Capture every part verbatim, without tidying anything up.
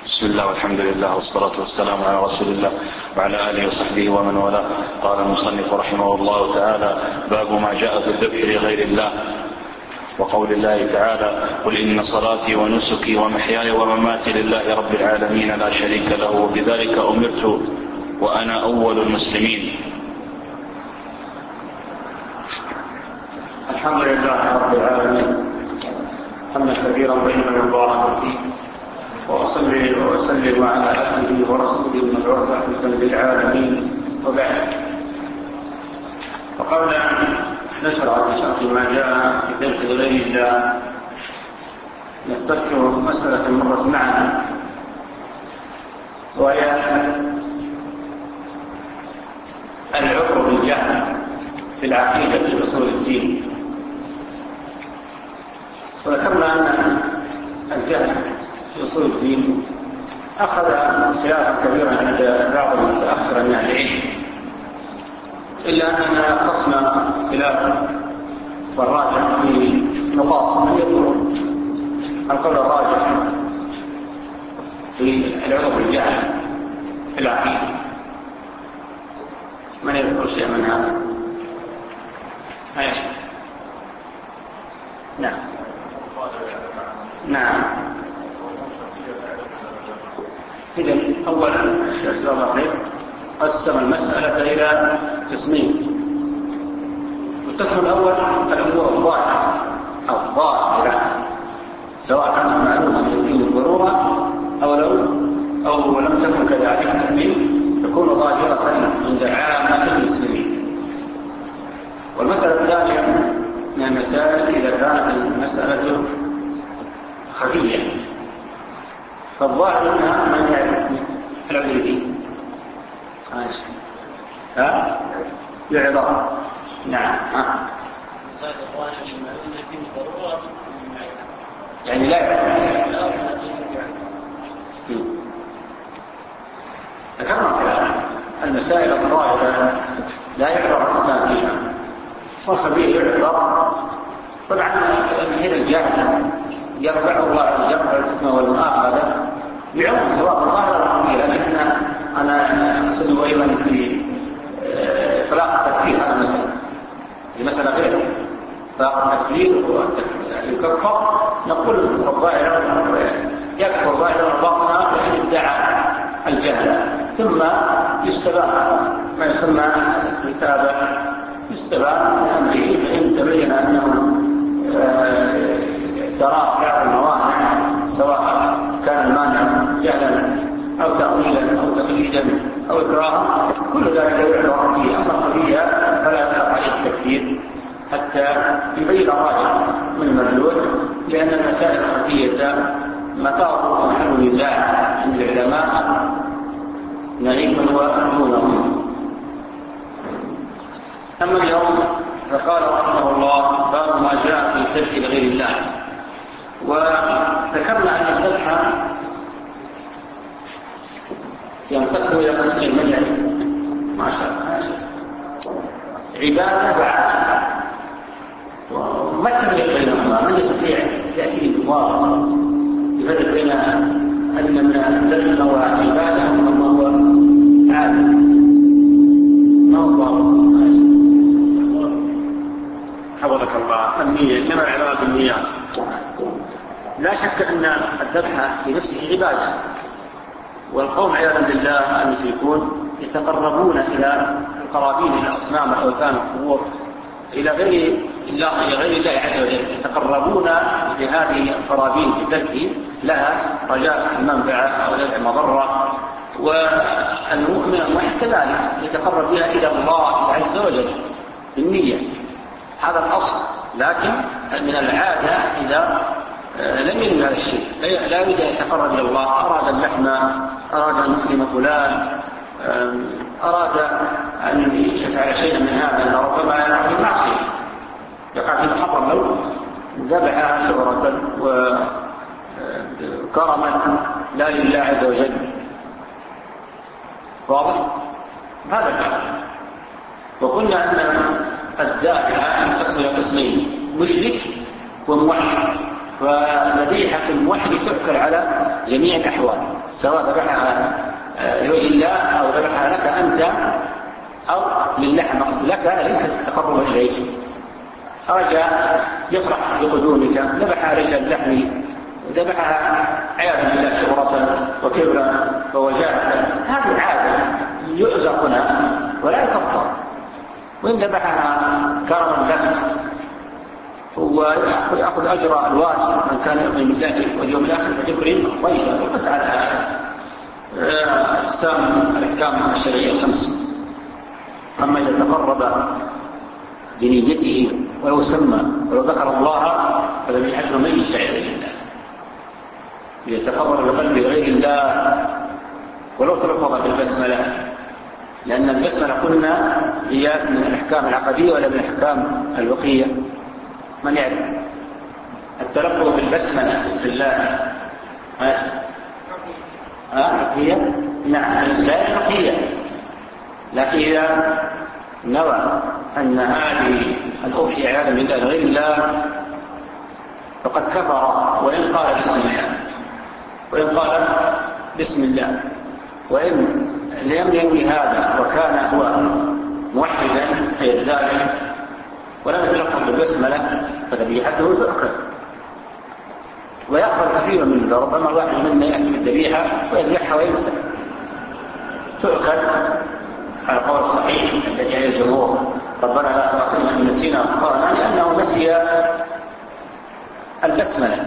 بسم الله والحمد لله والصلاة والسلام على رسول الله وعلى آله وصحبه ومن والاه. قال المصنف رحمه الله تعالى: باب ما جاء في الذبح لغير الله، وقول الله تعالى: قل إن صلاتي ونسكي ومحياي ومماتي لله رب العالمين لا شريك له وبذلك أمرت وأنا أول المسلمين. الحمد لله رب العالمين حمدا كثيرا طيبا مباركا فيه، وأصلي وأسلم على عبده ورسوله المبعوث رحمة للعالمين، وبعد. وقبل أن نشرع في شرح ما جاء في ذبح غير الله نستذكر مسألة مرت معنا، وهي العذر بالجهل في العقيدة في أصول الدين. وذكرنا أن الجهل في أصول الدين أخذ خلافا كبيرا عند بعض المتأخر من العلم، إلا أننا قصنا خلافا والراجح في نقاط من يقول القول الراجح في العذر بالجهل في العقيدة. من يذكر شيئا من هذا؟ أيش؟ نعم نعم إذن أولا الشيخ صلى الله عليه قسم المسألة إلى قسمين. القسم الأول الأمور الظاهرة الظاهرة، سواء كانت معلومة يقين الضرورة أو لو أو لم تكن كذلك من تكون ظاهرة عند عامة المسلمين. والمسألة الثانية من المسائل إذا كانت المسألة خفية، فالظاهر منها من يعرف العذر فيه ها يعذر. نعم ها يعني لا يعرف. ذكرنا المسائل الظاهرة لا يعذر الإنسان فيها، والخبيث يعذر. طبعا من الجاهل يرفع الله يرفع الحكمة والمؤاخذة بعمر سواء الظاهر الخفي، لكن أنا أقصد أيضا في إطلاق التكفير. هذا مسألة المسألة غير إطلاق التكفير يكفر، نقول الظاهر يكفر ظاهر الباطنة وإن ادعى الجهل، ثم يستبان ما يسمى استتابة، يستبان من أمره فإن تبين أنه ترى بعض الموانع سواء كان المانع جهلا أو تأويلا أو تقليدا أو إكراها، كل ذلك يعذر فيه. أصلا خفية فلا يطلق عليه التكفير حتى يبين الراجح من المردود، لأن المسائل الخفية مطار محل نزاع عند العلماء نعيم وأمونهم. أما اليوم فقال رحمه الله: باب ما جاء في الذبح لغير الله. وذكرنا أن الذبح ينقسم إلى قسمين. من يعني ما شاء الله عبادة وعادة، وما التفريق بينهما؟ من يستطيع يأتي بمواضع يفرق بين أن من الذبح هو عبادة وما هو عادة؟ ما هو ضابط؟ حفظك الله. النية إنما العبادة بالنيات. لا شك أن الذبح في نفسه عبادة، والقوم عياذا بالله المشركون يتقربون إلى القرابين، إلى أصنام الأوثان والقبور، إلى غير الله إلى غير الله عز وجل، يتقربون لهذه القرابين بالذبح لها رجاء المنفعة أو دفع المضرة. والمؤمن الموحد كذلك يتقرب بها إلى الله عز وجل بالنية، هذا الأصل. لكن من العادة إذا لم ينوي هذا الشيء لا يريد أن يتقرب إلى الله، أراد اللحم، أراد أن يكرم فلان، أراد أن يفعل شيئا من هذا، ربما يقع في المعصية، يقع في محرم لو ذبح شعرة وكرما لا لله عز وجل. واضح؟ هذا الكلام. وقلنا أن الذابح ينقسم إلى قسمين: مشرك وموحد. فذبيحة الموحد تؤكل على جميع الأحوال، سواء ذبحها لوجه الله أو ذبحها لك أنت أو لله مقصد لك ليست تقرب إليه. خرج يفرح بقدومك، ذبح رجل اللحم، ذبحها عياذا بالله شهرة وكبرا ووجاهة، هذه عادة يؤزرنا ولا يكفر. وإن ذبحها كرما له ويأخذ أجر الواجب من كان يؤمن بالله واليوم الآخر فيكرم ضيفه. وبس على أقسام الأحكام الشرعية الخمس. أما إذا تقرب بنيته ولو سمى ولو ذكر الله فلم يحجر من يستعيذ بالله. إذا تقرب بقلب غير الله ولو تلفظ بالبسملة، لأن البسملة قلنا هي من الأحكام العقدية ولا من الأحكام الوقية؟ من يعرف التلفظ بالبسملة بسم الله؟ ها هي نعم زي الوقية، لكن إذا نوى أن هذه الأضحية عياذا بالله غير الله فقد كفر، وإن قال بسم الله وإن قال بسم الله وإن لم ينوي هذا وكان هو موحدا أي ذلك ولم يتلفظ بالبسملة فذبيحته تؤكل ويقبل كثيرا من ربما الواحد منا يأتي بالذبيحة ويذبحها وينسى تؤكل على قول الصحيح الذي عليه الجمهور ربنا لا تؤاخذنا إن نسينا أخطأنا، لأنه نسي البسملة.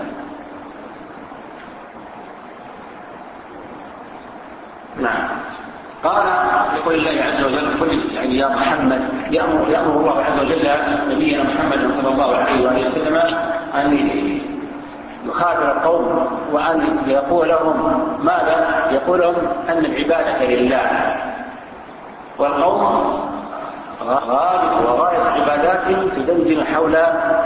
نعم. قال يقول الله عز وجل قل يعني يا محمد يأمر, يأمر الله عز وجل نبينا محمد صلى الله عليه وآله وسلم أن يخاطب القوم وأن يقول لهم ماذا؟ يقول لهم أن العبادة لله، والقوم غالب وغاية عباداتهم تدندن حول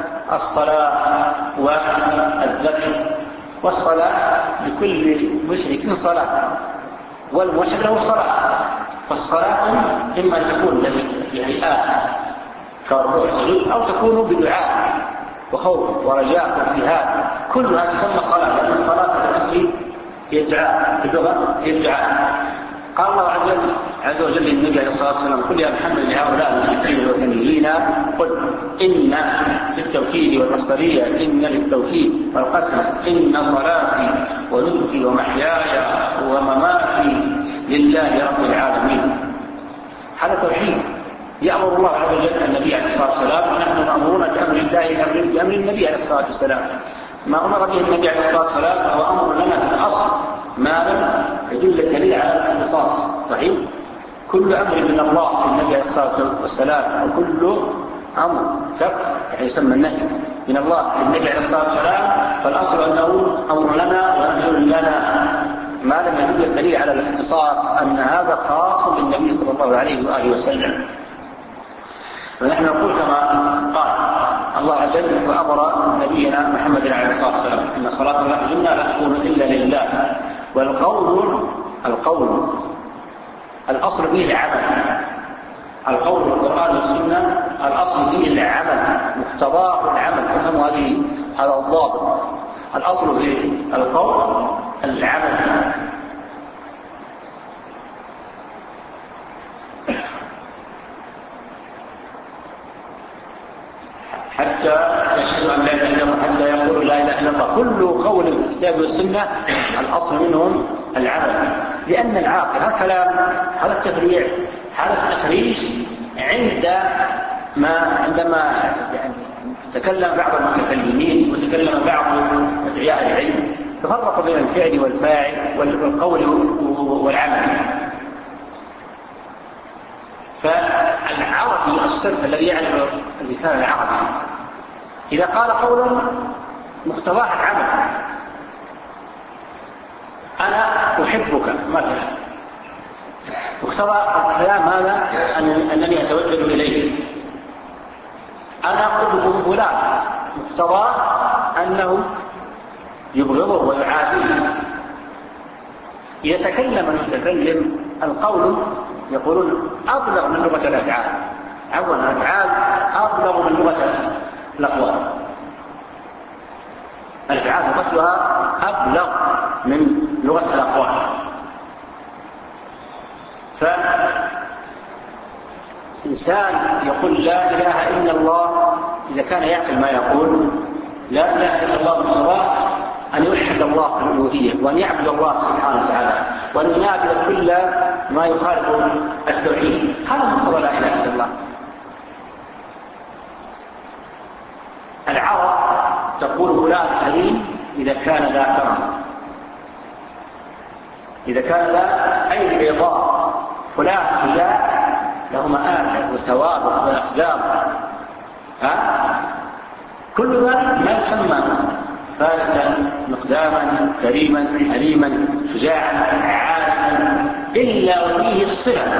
الصلاة والذبح، والصلاة لكل مشرك صلاة والموحد له صلاة. فالصلاة إما أن تكون بهيئات كالركوع والسجود أو تكون بدعاء وخوف ورجاء واجتهاد، كلها تسمى صلاة، لأن الصلاة في الأصل هي الدعاء، في اللغة هي الدعاء. قال الله عز وجل للنبي عليه الصلاة والسلام قل يا محمد لهؤلاء المشركين الوثنيين قل إن للتوكيد والمصدرية إن للتوكيد والقسم إن صلاتي ونسكي ومحياي ومماتي لله رب العالمين. هذا توحيد يأمر الله عز وجل النبي عليه الصلاة والسلام، ونحن مأمورون بأمر الله بأمر النبي عليه الصلاة والسلام. ما أمر به النبي عليه الصلاة والسلام هو أمر لنا في الأصل ما لم يدل الدليل على الاختصاص. صحيح كل أمر من الله في النبي عليه الصلاة والسلام وكل أمر كف يعني يسمى النهي من الله في النبي عليه الصلاة والسلام، فالأصل أنه أمر لنا ونهي لنا ما لم يدل الدليل على الاختصاص أن هذا خاص بالنبي صلى الله عليه وآله وسلم. ونحن نقول كما قال الله عز وجل وأمر نبينا محمد عليه الصلاة والسلام إن صلاة الله منا لا تكون إلا لله. والقول القول الأصل فيه العمل، القول في القرآن والسنة الأصل فيه العمل مقتضاه العمل، فهم هذه هذا الضابط. الأصل فيه القول العمل. حتى يشهد أن لا إله إلا الله، حتى يقول لا إله إلا الله. كل قول في الكتاب والسنة الأصل منهم العمل، لأن العاقل هذا كلام هذا التفريع هذا التخريج عند ما عندما يعني تكلم بعض المتكلمين وتكلم بعض أدعياء العلم تفرق بين الفعل والفاعل والقول والعمل. فالعربي الصرف الذي يعرف اللسان العربي إذا قال قولا مقتضاه العمل، أنا أحبك مثلا، مقتضى الكلام هذا أنني أتوجه إليه. أنا أحب فلان، مقتضى أنه يبغضه ويعاديه. يتكلم المتكلم القول يقولون أبلغ من لغة الأفعال، عفوا الأفعال أبلغ من لغة الأقوال. الأفعال لغتها أبلغ من لغة الأقوال. فإنسان يقول لا إله إلا الله إذا كان يعقل ما يقول لا إله إلا الله بالصراحة أن يوحد الله في الألوهية وأن يعبد الله سبحانه وتعالى وأن ينابذ كل ما يخالف التوحيد. هذا مقتضى لا إله إلا الله. العرب تقول فلان كريم إذا كان ذا كرم، إذا كان ذا أي بيضاء، فلان فلان له مآثر وسوابق وأقدام، ها كل ذلك ما يسمى فارسا مقداما كريما حليما شجاعا عالما إلا وفيه الصلة.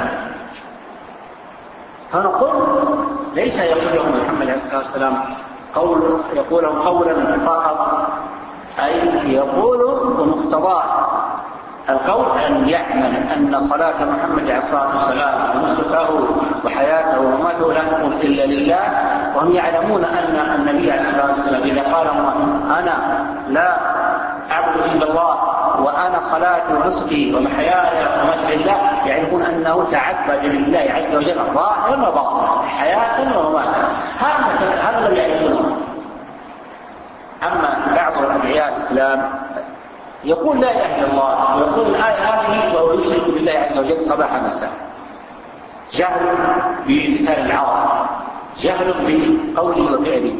فنقول ليس يقول لهم محمد عليه الصلاة والسلام قول يقولهم قولا فقط، أي يقول بمقتضاه القول أن يعمل أن صلاة محمد عليه الصلاة والسلام ونسكه وحياته ومماته لا تكون إلا لله، وهم يعلمون أن النبي عليه الصلاة والسلام إذا قال أنا لا أعبد إلا الله وأنا صلاتي ونسكي ومحياي ومماتي لله، يعرفون أنه تعبد لله عز وجل ظاهرا وباطنا حياة ومماتا. هذا الذي يعرفونه. أما بعض الأدعياء الإسلام يقول لا إله إلا الله ويقول الآية هذه وهو يشرك بالله عز وجل صباح مساء، جهل بلسان العرب، جهل بقوله وفعله.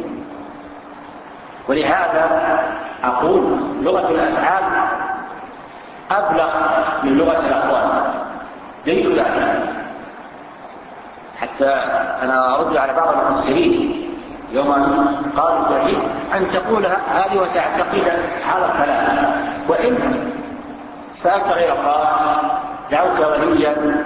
ولهذا أقول لغة الأفعال أبلغ من لغة الأقوال. دليل ذلك حتى أنا أرد على بعض المفسرين يوم قالوا التوحيد أن تقول هذه وتعتقد هذا الكلام، وإن سألت غير الله دعوت وليا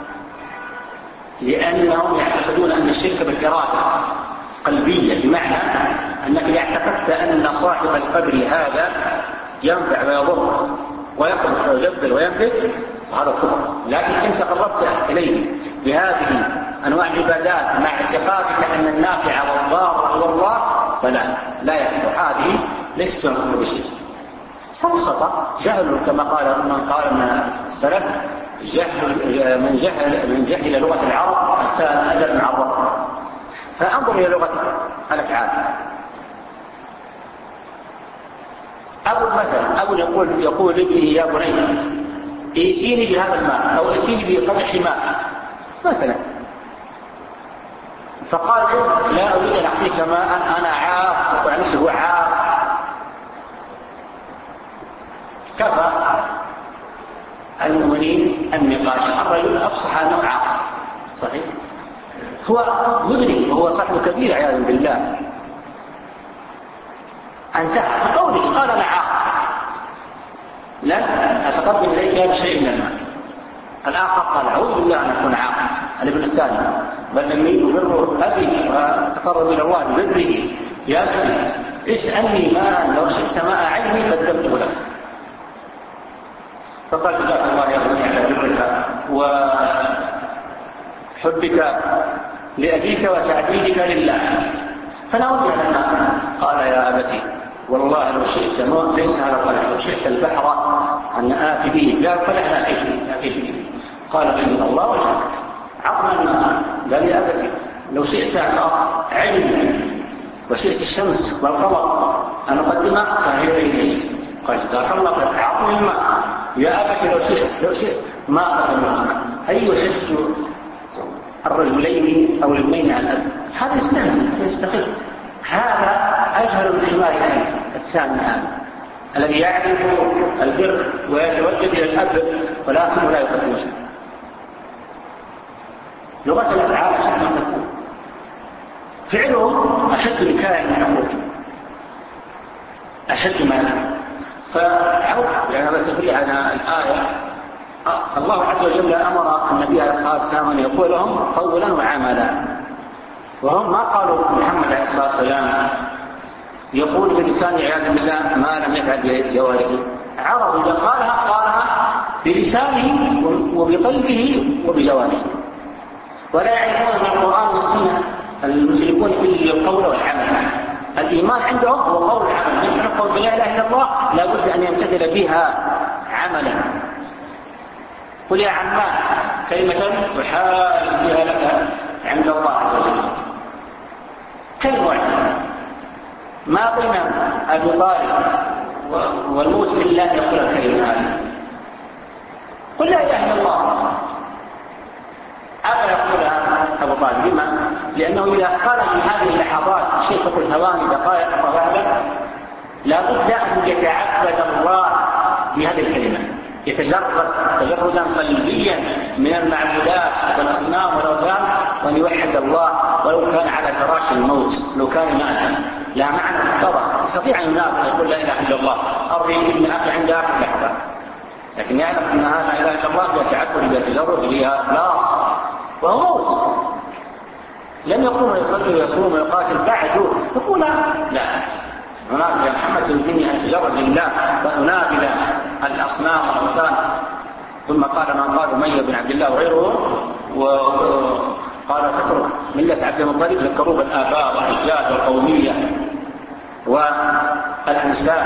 لأنهم يعتقدون أن الشرك بالإرادة قلبية، بمعنى أنك إذا اعتقدت أن صاحب القبر هذا ينفع ويضر ويقبض ويجبر وينبت وهذا كفر. لكن إن تقربت إليه بهذه أنواع العبادات مع اعتقادك أن النافع والضار هو الله فلا لا يكفر. هذه ليست تنقل بشيء. سبسطة جهل كما قال من قال من السلف جهل من جهل من جهل لغة العرب أساء أدب مع الرب. فأنظر إلى لغة الأفعال. أبو مثلا أبو يقول يقول لابنه يا بني ائتيني بهذا الماء أو ائتيني بقدح ماء مثلا، فقال لا أريد أن أعطيك ماء أنا عاق ونفسه عاق. كفى المؤمنين النقاش. الرجل أفصح أنه عاق صحيح، هو مدرك وهو صاحب كبير عياذا بالله. انتهى بقوله قال أنا عاق لا أتقدم إليك بشيء من الماء. الآخر قال أعوذ بالله أن أكون عاق. الابن الثاني بل لم يبر أبي وتقرب إلى الله ببره يا أبي اسألني ماء لو شئت ماء عيني قدمته لك. فقال جزاك الله يا بني على برك وحبك لأبيك وتعبيدك لله فنوجه الماء. قال يا أبتي والله لو شئت موت ليس على القلح لو شئت البحر أن آتي به لا القلح لا آتي به. قال بإذن الله وشئت عظم الماء. قال يا أبتي لو شئت علم وشئت الشمس والقمر أن أقدمها فهي إليه. قال جزاك الله خير عظم الماء. يا أبتي لو شئت لو شئت ما قدمها. هل وشئت الرجلين أو الابنين على الأب هذا يستهزئ يستخف. هذا أجهل من حمار الثاني هذا الذي يعرف البر ويتوجد إلى الأب ولكنه لا يقدم شيء. لغة الأفعال أشد ما تكون، فعلهم أشد بكاء من حقوق أشد ما يكون. فعوض يعني هذا تفريع عن الآية. الله عز وجل أمر النبي عليه الصلاة والسلام أن يقول لهم قولا وعملا، وهم ما قالوا محمد عليه الصلاة والسلام يقول بلسان عياذا بالله ما لم يفعل بجوارحه. عرض إذا قالها قالها بلسانه وبقلبه وبجوارحه، ولا يعرفون من القرآن والسنة المشركون إلا القول والعمل. الإيمان عندهم هو قول العمل. من يقول بلا إله إلا الله لا بد أن يمتثل بها عملا. قل يا عمان كلمة تحال بها لك عند الله عز وجل، كلمة واحدة ما بين أبي طالب والموت إلا أن يقول الكلمة هذه، قل لا إله إلا الله. أبا يقولها أبو طالب، لما؟ لأنه إذا قال في هذه اللحظات شيء تقول ثواني دقائق فبعد لا بد أن يتعبد الله بهذه الكلمة، يتجرد تجردا قلبيا من المعبودات والأصنام والأوثان، وأن يوحد الله ولو كان على فراش الموت، لو كان ماتا لا معنى مقتضى يستطيع أن ينافق يقول لا إله إلا الله أرضي ابن أخي عند آخر لحظة، لكن يعلم أن هذا لا إله إلا الله فيها تعبد بها تجرد بها إخلاص وهو موت. لم يقوم يصلي ويصوم ويقاتل بعده يقول لا، هناك يا محمد تريدني أن أتجرد لله وأنابل الأصنام والأوثان. ثم قال من قال أمية بن عبد الله وغيره، وقال تترك ملة عبد المطلب، ذكروه بالآباء والرجال والقومية والأنساب،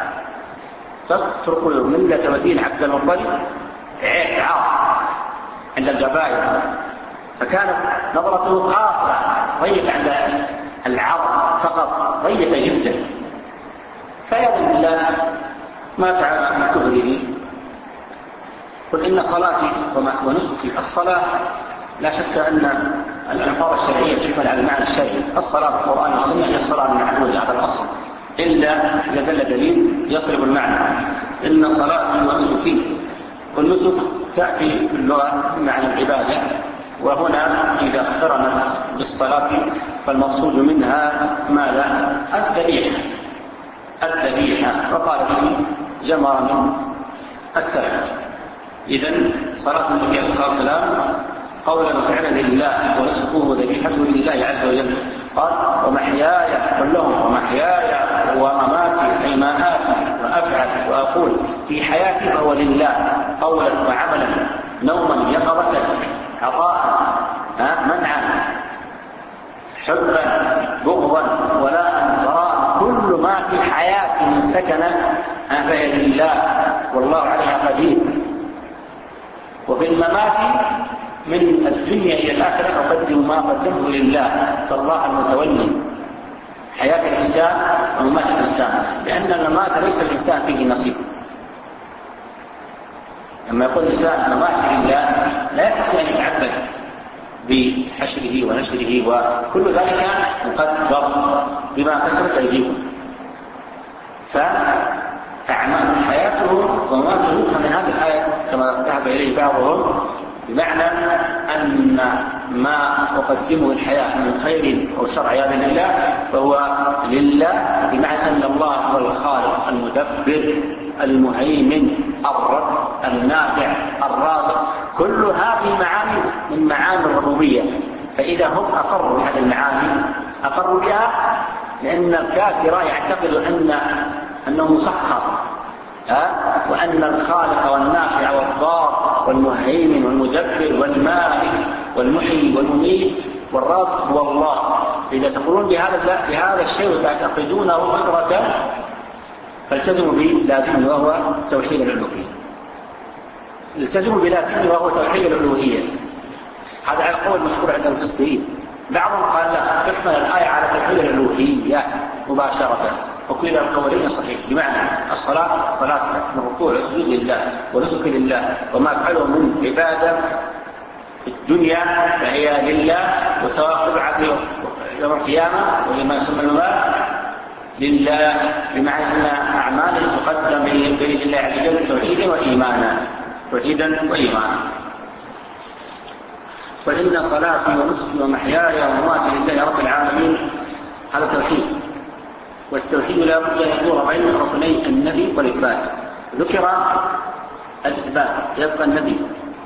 تترك ملة ودين عبد المطلب عيب عاص عند القبائل. فكانت نظرته قاصرة ضيقة عند العرب فقط، ضيقة جدا. فيظن الله ما تعالى من كفره. قل إن صلاتي ونسكي، الصلاة لا شك أن الألفاظ الشرعية تشمل على المعنى الشرعي، الصلاة في القرآن والسنة هي الصلاة المعهودة على الأصل، إلا إذا دل دليل يصرف المعنى. إن صلاتي ونسكي، والنسك تأتي باللغة بمعنى العبادة، وهنا إذا اقترنت بالصلاة فالمقصود منها ماذا؟ الذبيحة، الذبيحة، وقال فيه جمع من السلف. إذن صلاة النبي عليه الصلاة والسلام قولا وفعلا لله، ونسكه وذبيحته لله عز وجل. قال ومحياي كلهم، ومحياي ومماتي أي ما آتي وأفعل وأقول في حياتي فهو لله، قولا وعملا، نوما يقظة، عطاء منعا، حبا بغضا ولاء براء، كل ما في حياتي من سكنة فهي لله والله عليها قدير. وفي الممات من الدنيا إلى الآخرة أقدم ما قدمه لله، فالله المتولي حياة الإنسان وممات الإنسان، لأن الممات ليس الإنسان فيه نصيب. لما يقول الإنسان ممات لله لا يستطيع أن يتعبد بحشره ونشره، وكل ذلك مقدر بما كسبت أيديكم. فأعمال حياته ومماته من هذه الآية كما ذهب إليه بعضهم، بمعنى أن ما أقدمه الحياة من خير أو شر عياذا لله فهو لله، بمعنى أن الله هو الخالق المدبر المهيمن الرب النافع الرازق، كل هذه معاني من معاني الربوبية. فإذا هم أقروا بهذه المعاني أقروا بها، لأن الكافر يعتقد أن أنه مسخر، وأن الخالق والنافع والضار والمهيمن والمدبر والمالك والمحيي والمميت والرازق هو الله. إذا تقولون بهذا بهذا الشيء وتعتقدونه قدرة فالتزموا بلازمه وهو توحيد الألوهية، التزموا بلازمه وهو توحيد الألوهية. هذا على القول المشهور عند المفسرين. بعضهم قال لا، تحمل الآية على توحيد الألوهية مباشرة، وكلا القولين صحيح، بمعنى الصلاة صلاة الركوع والسجود لله ونسك لله، وما فعله من عبادة في الدنيا فهي لله، وسواء تبعث يوم القيامة ولما يسمى الممات لله، بمعنى أن أعماله تقدم بين الله عز وجل توحيدا وإيمانا، توحيدا وإيمانا. وإن صلاتي ونسكي ومحياي ومماتي لله رب العالمين، هذا توحيد. والتوحيد لا بد أن يدور بين ركني النفي والإثبات. ذكر الإثبات يبقى النفي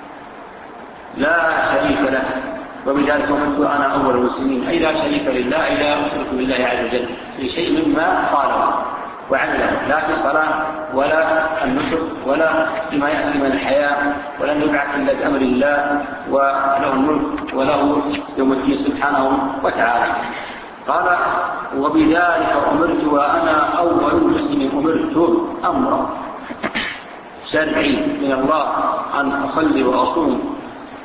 لا شريك له، وبذلك أمرت أنا أول المسلمين، أي لا شريك لله، أي لا أشرك بالله عز وجل في شيء مما قاله وعمله، لا في الصلاة ولا النسك ولا فيما يأتي من الحياة، ولن يبعث إلا بأمر الله، وله الملك وله يوم الدين سبحانه وتعالى. قال وبذلك أمرت وأنا أول المسلمين. أمرت أمرا شرعي من الله أن أصلي وأصوم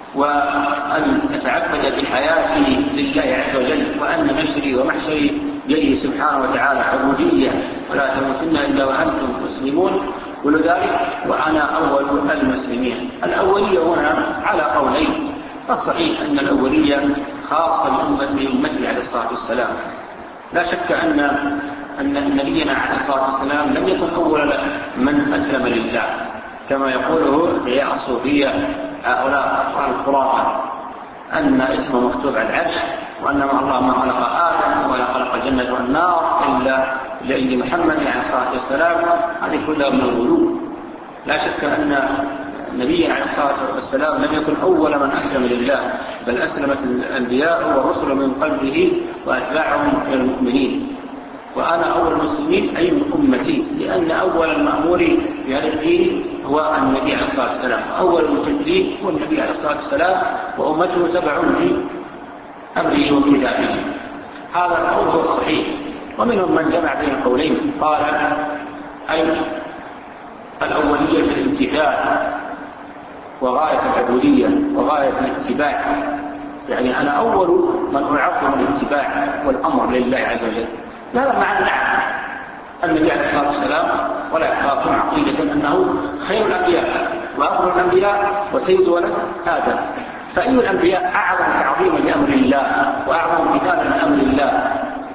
وأن أتعبد بحياتي لله عز وجل، وأن مشري ومحشري بيده سبحانه وتعالى عبودية ولا تموتن إلا وأنتم مسلمون، ولذلك وأنا أول المسلمين. الأولية هنا على قولين. الصحيح أن الأولية خاصة بأمته عليه الصلاة والسلام. لا شك أن أن نبينا عليه الصلاة والسلام لم يكن أول من أسلم لله كما يقوله رياء الصوفية هؤلاء الخرافة، أن اسمه مكتوب على العرش، وأن مع الله ما خلق آدم ولا خلق الجنة والنار إلا لأجل محمد عليه الصلاة والسلام. هذه كلها من الغلو. لا شك أن النبي عليه الصلاة والسلام لم يكن أول من أسلم لله، بل أسلمت الأنبياء والرسل من قبله وأتباعهم من المؤمنين. وأنا أول المسلمين أي من أمتي، لأن أول المأمور بهذا الدين هو النبي عليه الصلاة والسلام. أول المكذبين هو النبي عليه الصلاة والسلام، وأمته تبعون في أمره وكتابه. هذا القول هو الصحيح. ومنهم من جمع بين القولين قال أي الأولية في الامتثال وغاية العبودية وغاية الاتباع، يعني أنا أول من أعظم الاتباع والأمر لله عز وجل. هذا معنى نعم النبي عليه الصلاة والسلام ولا يخافون عقيدة أنه خير الأنبياء وأفضل الأنبياء وسيد ولد آدم. فأي الأنبياء أعظم تعظيما لأمر الله وأعظم امتثالا لأمر الله؟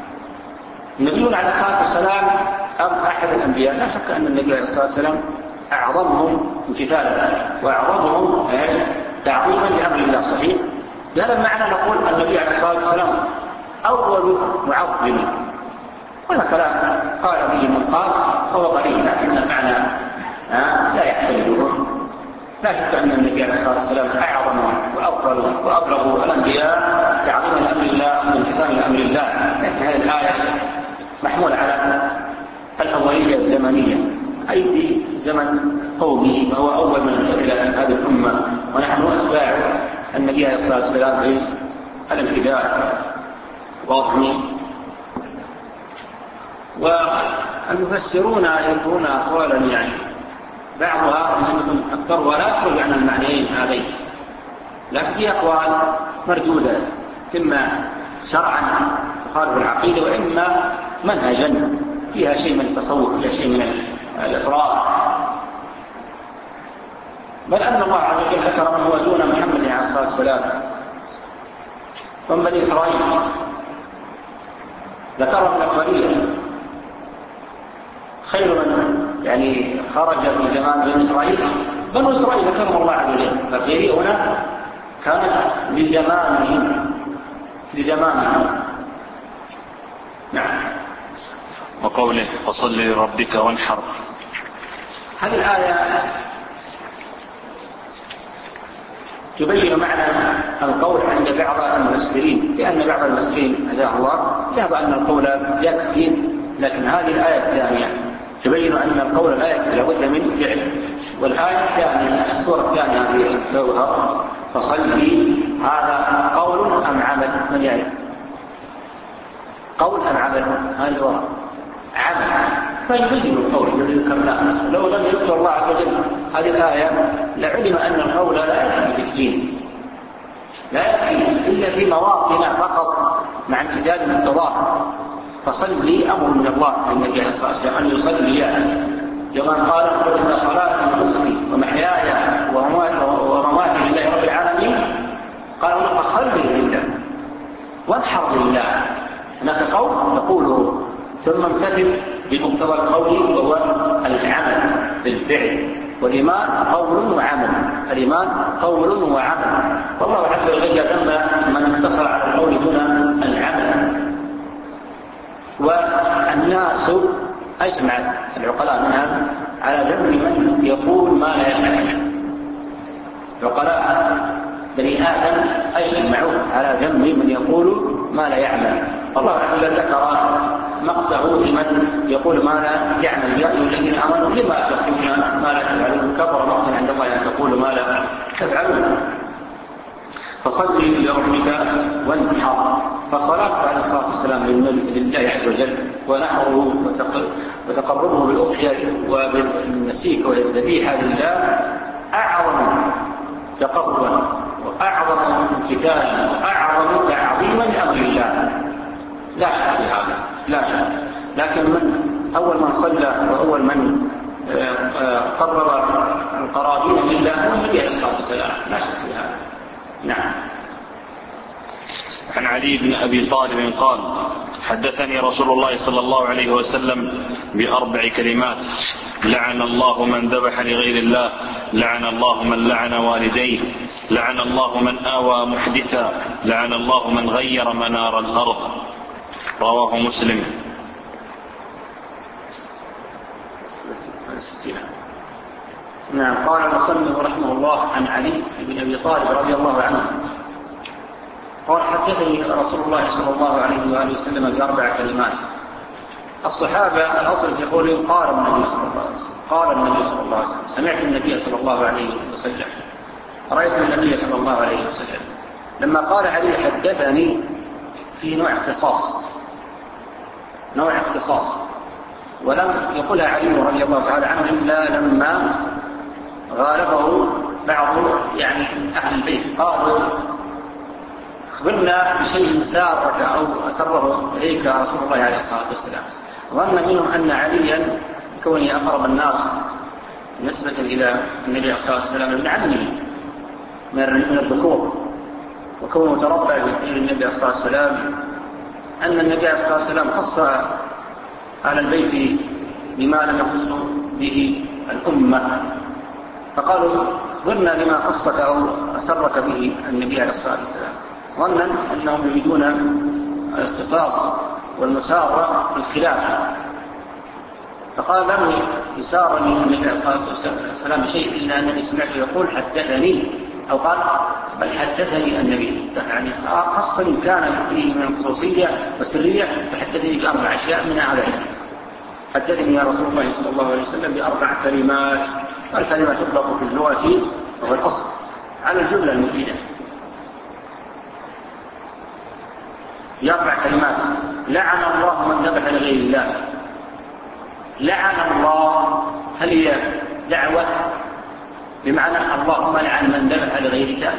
النبي عليه الصلاة والسلام أم أحد الأنبياء؟ لا شك أن النبي عليه الصلاة والسلام أعظمهم امتثالا وأعظمهم تعظيما لأمر الله. صحيح. بهذا المعنى نقول النبي عليه الصلاة والسلام أول معظم. هذا كلام قال به من قال هو قليل، لكن المعنى لا يحتمله. لا شك أن النبي عليه الصلاة والسلام أعظم وأفضل وأبلغ الأنبياء تعظيما لأمر الله وامتثالا لأمر الله. لكن هذه الآية محمول على الأولية الزمنية، أي في زمن قومه، فهو أول من ابتدأ هذه الأمة، ونحن أتباع النبي عليه الصلاة والسلام في الابتداء واضح. والمفسرون يذكرون أقوالا يعني بعضها أنهم أكثرها لا يخرج عن المعنيين هذين، لكن في أقوال مردودة إما شرعا تخالف العقيدة وإما منهجا فيها شيء من التصوف فيها شيء من الإفراط. بل أن الله عز وجل ذكر من هو دون محمد عليه الصلاة والسلام من بني إسرائيل، ذكر من الخليل خير من يعني خرج في زمان بني إسرائيل. بنو إسرائيل ذكرهم الله عز وجل، فالخير هنا كانت لزمانهم لزمانهم نعم. وقوله فصل لربك وانحر، هذه الآية تبين معنى القول عند بعض المفسرين، لأن بعض المفسرين هداه الله ذهب أن القول يكفي، لكن هذه الآية الثانية تبين أن القول لا يكفي لابد من فعل. والآية الثانية السورة الثانية في الجوهر فصلي، هذا قول أم عمل؟ من يعرف؟ قول أم عمل؟ هذا هو عمل، فيجزم القول الذي ذكرناه. لو لم يذكر الله عز وجل هذه الآية لعلم أن القول لا يكفي في الدين، لا يكفي إلا في مواطن فقط مع امتداد التظاهر. فصلي أمر من الله النبي عليه الصلاة والسلام أن يصلي، كما قال قل إن صلاتي ونسكي ومحياي ومماتي لله رب العالمين، قال فصلي لله وانحر لله. هناك قول تقوله ثم امتثل بمقتضى القول وهو العمل بالفعل، والإيمان قول وعمل، الإيمان قول وعمل. والله عز وجل ذم من اقتصر على القول دون العمل. والناس أجمعت العقلاء منها على ذم من يقول ما لا يفعل. عقلاء بني آدم أجمعوا على ذم من يقول ما لا يعمل. الله عز وجل ذكر مقته لمن يقول ما لا يعمل، يا أيها الذين آمنوا لما تقولون ما لا تفعلون، كبر مقتا عند الله أن تقولوا ما لا تفعلون. فصلي لربك وانحر. فالصلاة عليه الصلاة والسلام لله عز وجل ونحره وتقربه بالأضحية وبالنسيك والذبيحة لله أعظم تقربا وأعظم امتثالا وأعظم تعظيما لأمر الله، لا شك في هذا، لا شك. لكن من أول من صلى وأول من قرب القرابين لله هو النبي عليه الصلاة والسلام، لا شك في هذا. نعم. عن علي بن أبي طالب قال: حدثني رسول الله صلى الله عليه وسلم بأربع كلمات: لعن الله من ذبح لغير الله، لعن الله من لعن والديه، لعن الله من آوى محدثا، لعن الله من غير منار الأرض. رواه مسلم. نعم. قال المصنف رحمه الله عن علي بن أبي طالب رضي الله عنه قال: حدثني رسول الله صلى الله عليه وآله وسلم بأربع كلمات. الصحابة الأصل في قولهم قال النبي صلى الله عليه وسلم، قال النبي صلى الله عليه وسلم، سمعت النبي صلى الله عليه وسلم، رأيت النبي صلى الله عليه وسلم. لما قال علي حدثني في نوع اختصاص، نوع اختصاص، ولم يقولها علي رضي الله تعالى عنه إلا لما غالبه بعض يعني أهل البيت، قالوا: أخبرنا بشيء سارك أو أسره إليك رسول الله عليه الصلاة والسلام. ظن منهم أن عليا كونه أقرب الناس نسبة إلى النبي عليه الصلاة والسلام ابن عمه من الذكور، وكونه تربى إلى النبي عليه الصلاة والسلام، أن النبي عليه الصلاة والسلام خص على البيت بما لم يخص به الأمة، فقالوا: ظن بما خصك أو أسرك به النبي عليه الصلاة والسلام، ظنا أنهم يريدون الاختصاص والمسارة بالخلاف. فقال: لم يسارني النبي عليه الصلاة والسلام شيء إلا أنني سمعته يقول حدثني، أو قال بل حدثني النبي، يعني خاصة كان فيه من الخصوصية والسرية، فحدثني بأربع أشياء من هذا. حدثني يا رسول الله صلى الله عليه وسلم بأربع كلمات، والكلمة تطلق في اللغة وهو الأصل على الجملة المفيدة. بأربع كلمات: لعن الله من ذبح لغير الله. لعن الله هل هي دعوة بمعنى اللهم لعن من ذبح لغيرك؟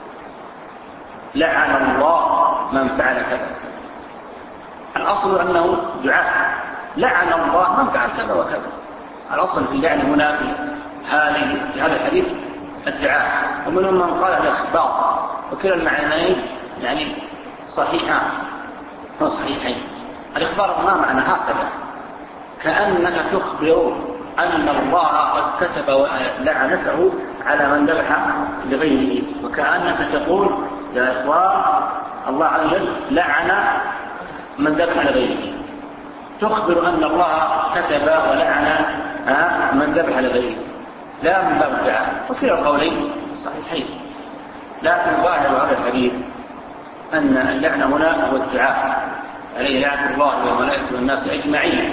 لعن الله من فعل كذا. الأصل أنه دعاء، لعن الله من فعل كذا وكذا. الأصل في اللعن هنا في هذا الحديث الدعاء، ومنهم من قال الإخبار، وكلا المعنيين يعني صحيحان صحيحين. الإخبار ما معنى هكذا، كأنك تخبر أن الله قد كتب لعنته على من ذبح لغيره، وكأنك تقول يا إخوان الله عز وجل لعن من ذبح لغيره، تخبر أن الله كتب ولعن من ذبح لغيره، لا من باب الدعاء. وكلا القولين صحيحين، لكن ظاهر هذا الحديث أن اللعنة هنا هو الدعاء، عليه لعنة الله والملائكة والناس أجمعين.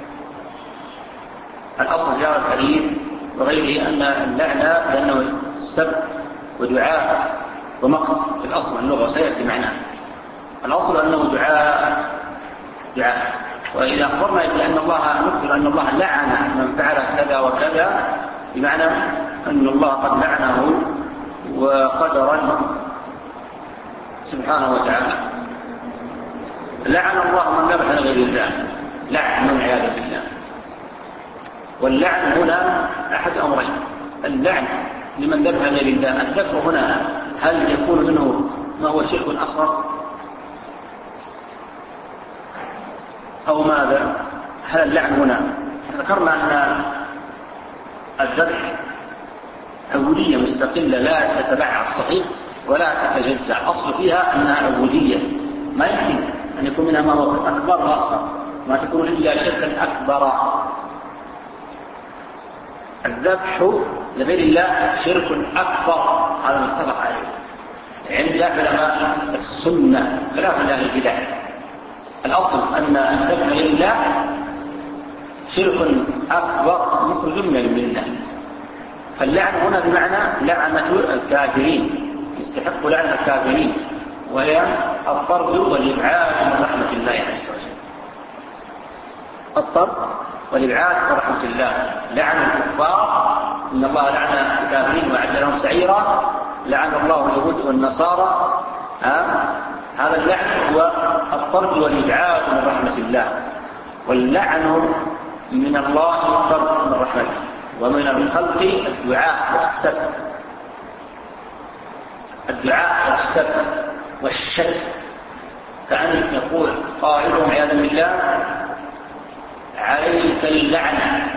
الأصل في هذا الحديث وغيره أن اللعنة لأنه سب ودعاء ومقت في الأصل اللغة، سيأتي معناه. الأصل أنه دعاء دعاء وإذا أخبرنا بأن الله نخبر أن الله لعن من فعل كذا وكذا، بمعنى أن الله قد لعنه وقدرا سبحانه وتعالى. لعن الله من ذبح لغير الله، لعن من عياذ بالله. واللعن هنا أحد أمرين: اللعن لمن ذبح لغير الله، الذبح هنا هل يكون منه ما هو شرك أصغر أو ماذا؟ هل اللعن هنا ذكرنا أن الذبح عبودية مستقلة لا تتبعها صحيح ولا تتجزع، أصل فيها أنها عبودية، ما يمكن أن يكون منها ما هو أكبر وأصغر، ما تكون إلا شركا أكبر. الذبح لغير الله شرك أكبر، هذا متفق عليه عند علماء السنة خلاف أهل البدع. الأصل أن الذبح لغير الله شرك أكبر مخرج من الملة. فاللعن هنا بمعنى لعنة الكافرين، يستحق لعنة الكافرين، وهي الطرد والإبعاد من رحمة الله عز وجل. الطرد والإبعاد من رحمة الله. لعن الكفار، إن الله لعن الكافرين وأعد لهم سعيرا، لعن الله اليهود والنصارى. هذا اللعن هو الطرد والإبعاد من رحمة الله. واللعن من الله الطرد من رحمته، ومن الخلق الدعاء والسب، الدعاء والسب والشك، كأن يقول قائلهم عياذا بالله عليك اللعنة.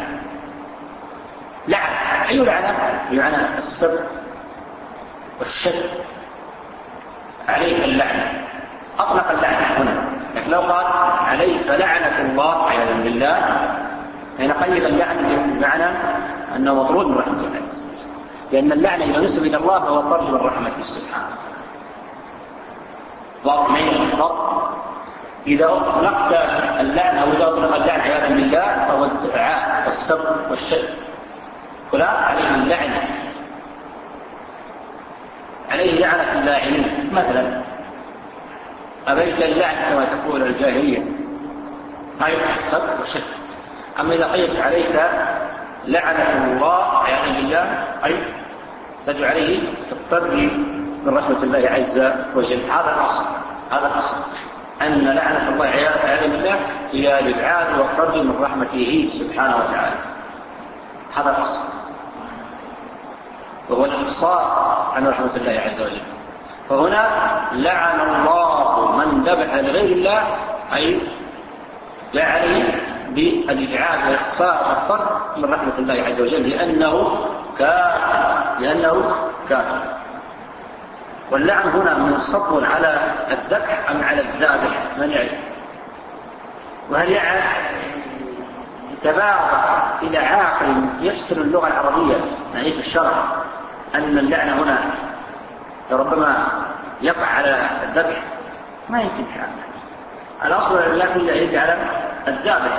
لعنة، أي لعنة؟ لعنة السب والشك. عليك اللعنة، أطلق اللعنة هنا، لكن لو قال عليك لعنة الله عياذا بالله هنا قيد اللعنة بمعنى أنه مطرود من رحمة الله، لأن اللعنة إذا نسب إلى الله فهو طرد من رحمته سبحانه. ضرب إذا أطلقت اللعنة أو إذا أطلق اللعنة عياذا بالله فهو الدعاء والسب والشك. فلا عليه اللعنة، عليه لعنة اللاعنين. مثلا أبيت اللعنة كما تقول الجاهلية، أي السب والشك. أما إذا قيدت عليك لعنة الله عياذا بالله أي تدعو عليه الطرد من رحمة الله عز وجل. هذا الأصل، هذا الأصل أن لعنة الله عياذا بالله هي الإبعاد والطرد من رحمته سبحانه وتعالى. هذا الأصل، وهو الإقصاء عن رحمة الله عز وجل. فهنا لعن الله من ذبح لغير الله، أي يعني بالإبعاد والإقصاء والطرد من رحمة الله عز وجل، لأنه كافر، لأنه كافر. واللعن هنا منصب على الذبح أم على الذابح؟ من يعرف؟ وهل يتبادر إلى عاقل يفسر اللغة العربية نعيد الشرع أن اللعن هنا ربما يقع على الذبح؟ ما يمكن حاجة. الأصل اللعن يجب على الذابح.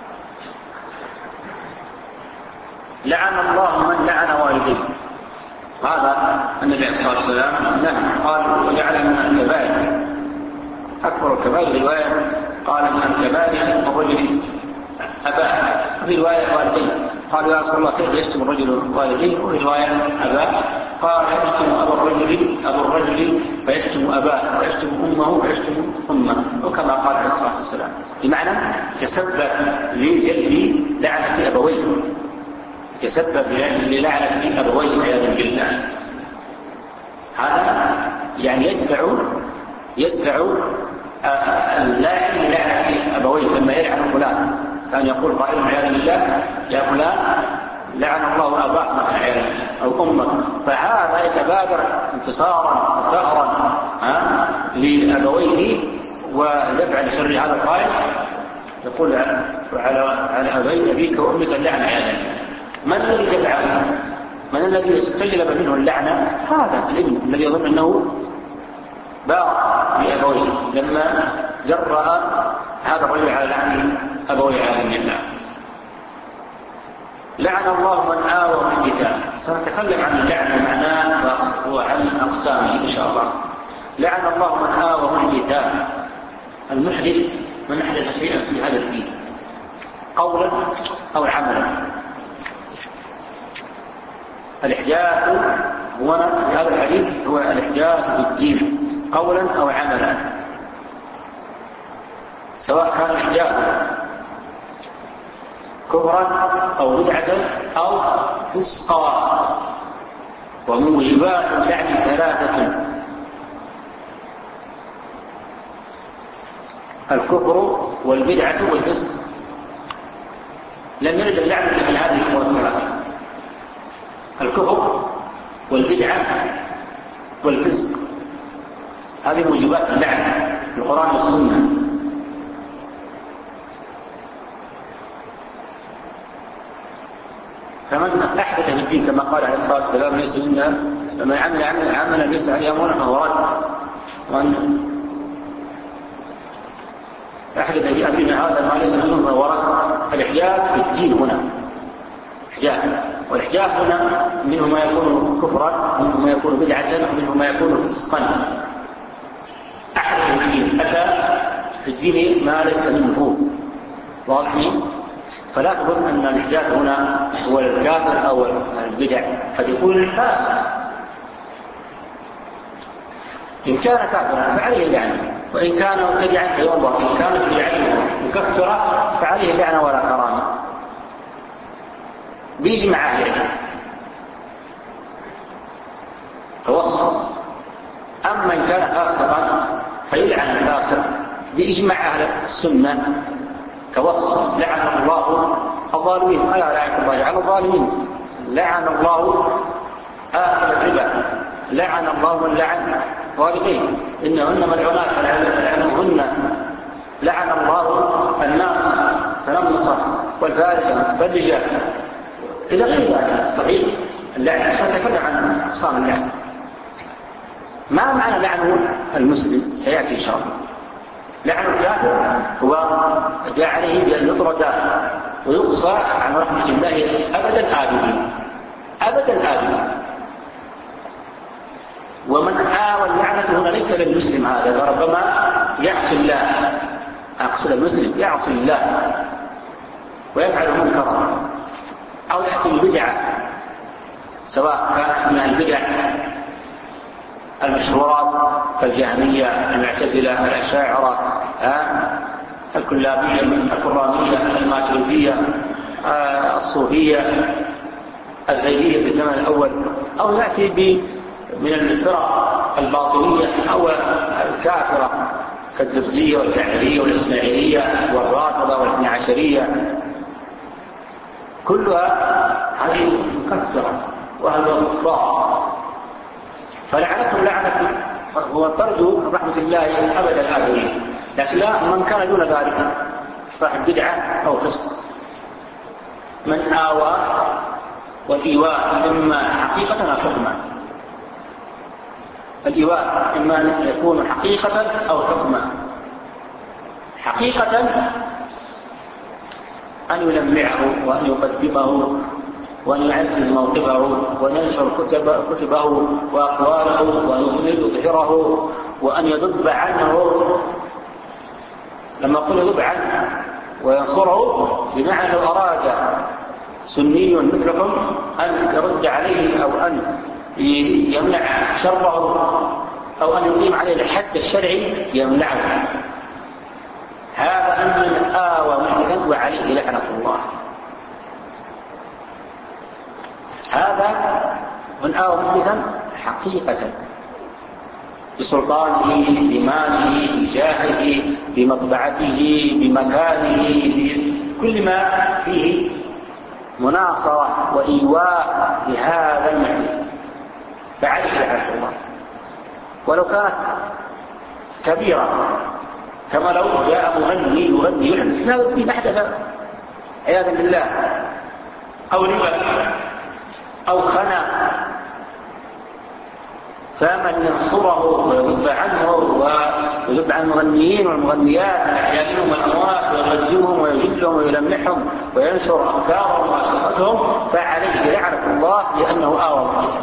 لعن الله من لعن والديه، هذا النبي عليه الصلاة والسلام نعم قال وجعل من الكبائر أكبر الكبائر. رواية قال من الكبائر الرجل أباه، وفي رواية والديه. قالوا يا رسول الله كيف يشتم الرجل والديه؟ وفي رواية أباه قال يشتم أبو الرجل أبو الرجل فيشتم أباه، ويشتم أمه ويشتم أمه، وكما قال عليه الصلاة والسلام، بمعنى تسبب لجلب لعنة أبويه، تسبب للعنة أبويه عياذا بالله. هذا يعني يدفع يدفع اللاعن لعنة أبويه. لما يلعن فلان كان يقول قائل عياذا بالله يا فلان لعن الله أباك مثلا عياذا أو أمك، فهذا يتبادر انتصارا ثغرا لأبويه ودفع لشر هذا القائل، يقول على على أبي أبيك وأمك اللعنة عياذا بالله. من الذي يدعى؟ من الذي استجلب منه اللعنة؟ هذا الابن الذي يظن أنه باع لأبويه لما جرأ هذا الرجل على لعن أبويه عياذا بالله. لعن الله من آوى محدثا. سنتكلم عن اللعن معناه وعن أقسامه إن شاء الله. لعن الله من آوى محدثا. المحدث من أحدث شيئا في هذا الدين قولا أو عملا. الإحداث هو في هذا الحديث هو الإحداث بالدين قولا أو عملا، سواء كان الإحداث كفرا أو بدعة أو فسقا. وموجبات اللعن ثلاثة: الكفر والبدعة والفسق. لم يرد اللعن من هذه الأمور الثلاثة: الكفر والبدعة والفسق. هذه موجبات اللعن في القرآن والسنة. فمن أحدث في الدين كما قال عليه الصلاة والسلام ليس منا فمن عمل عمل عملا ليس عليه أمرنا فهو رد. وأن أحدث في أمرنا هذا ما ليس منه فهو رد. الإحداث في الدين هنا إحداث، والإحداث هنا منه ما يكون كفرا ومنه ما يكون بدعة ومنه ما يكون فسقا. أحدث في الدين أتى في الدين ما ليس منه واضحين. فلا تظن أن الإحداث هنا هو الكافر أو البدع، قد يكون الفاسق إن كان كافرا فعليه اللعنة، وإن كان مبتدعا فينظر، إن كان بدعته مكفرة فعليه اللعنة ولا كرامة بإجماع أهله توسط. أما إن كان فاسقا فيلعن الفاسق بإجماع أهل السنة توسط. لعن الله الظالمين، ألا لعنة الله على الظالمين، لعن الله آكل الربا، لعن الله من لعن والديه إنهن ملعونات فلعنوهن، لعن الله الناس فنمصة والفارجة والمتبلجة إلى غير ذلك. صحيح اللعن سنتكلم عن أقسام اللعن. ما معنى لعنه المسلم سيأتي إن شاء الله. لعن الكافر هو جاء عليه بأن يطرد ويقصى عن رحمة الله أبدا آبدين أبدا آبدين. ومن آوى اللعنة هنا ليس للمسلم، هذا ربما يعصي الله، أقصد المسلم يعصي الله ويفعل منكرا أو يأتي ببدعة، سواء كانت من البدع المشهورات كالجهمية المعتزلة الأشاعرة الكلابية الكرامية الماتريدية الصوفية الزيدية في الزمن الأول، أو يأتي من الفرق الباطنية أو الكافرة كالدرزية والجعفرية والإسماعيلية والرافضة والاثنى عشرية، كلها هذه مكفرة وهذا كفار. فلعنتهم لعنة هو طرد من رحمة الله أبد الآبدين. لكن لا من كان دون ذلك صاحب بدعة أو فسق. من آوى والإيواء إما حقيقة أو حكما، الإيواء إما أن يكون حقيقة أو حكما. حقيقة أن يلمعه وأن يقدمه وأن يعزز موقفه وأن ينشر كتبه وأقواله وأن يظهره وأن يذب عنه. لما قل يذب عنه وينصره بمعنى لو أراد سني مثلكم أن يرد عليه أو أن يمنع شره أو أن يقيم عليه الحد الشرعي يمنعه. هذا من آوى محدثا وعليه لعنة الله. هذا من آوى محدثا حقيقة بسلطانه بماله بجاهه بمطبعته بمكانه بكل ما فيه مناصرة وإيواء لهذا المحدث فعليه لعنة الله. ولو كانت كبيرة كما لو جاء مغني يغني يحدث لا يغني محدث عياذا بالله أو ربا أو خنا، فمن ينصره ويذب عنه ويذب عن المغنيين والمغنيات يأتيهم الأموات ويرجمهم ويجلهم ويلمحهم وينشر أفكارهم وأشرطتهم فعليه لعنة الله لأنه آوى محدثا،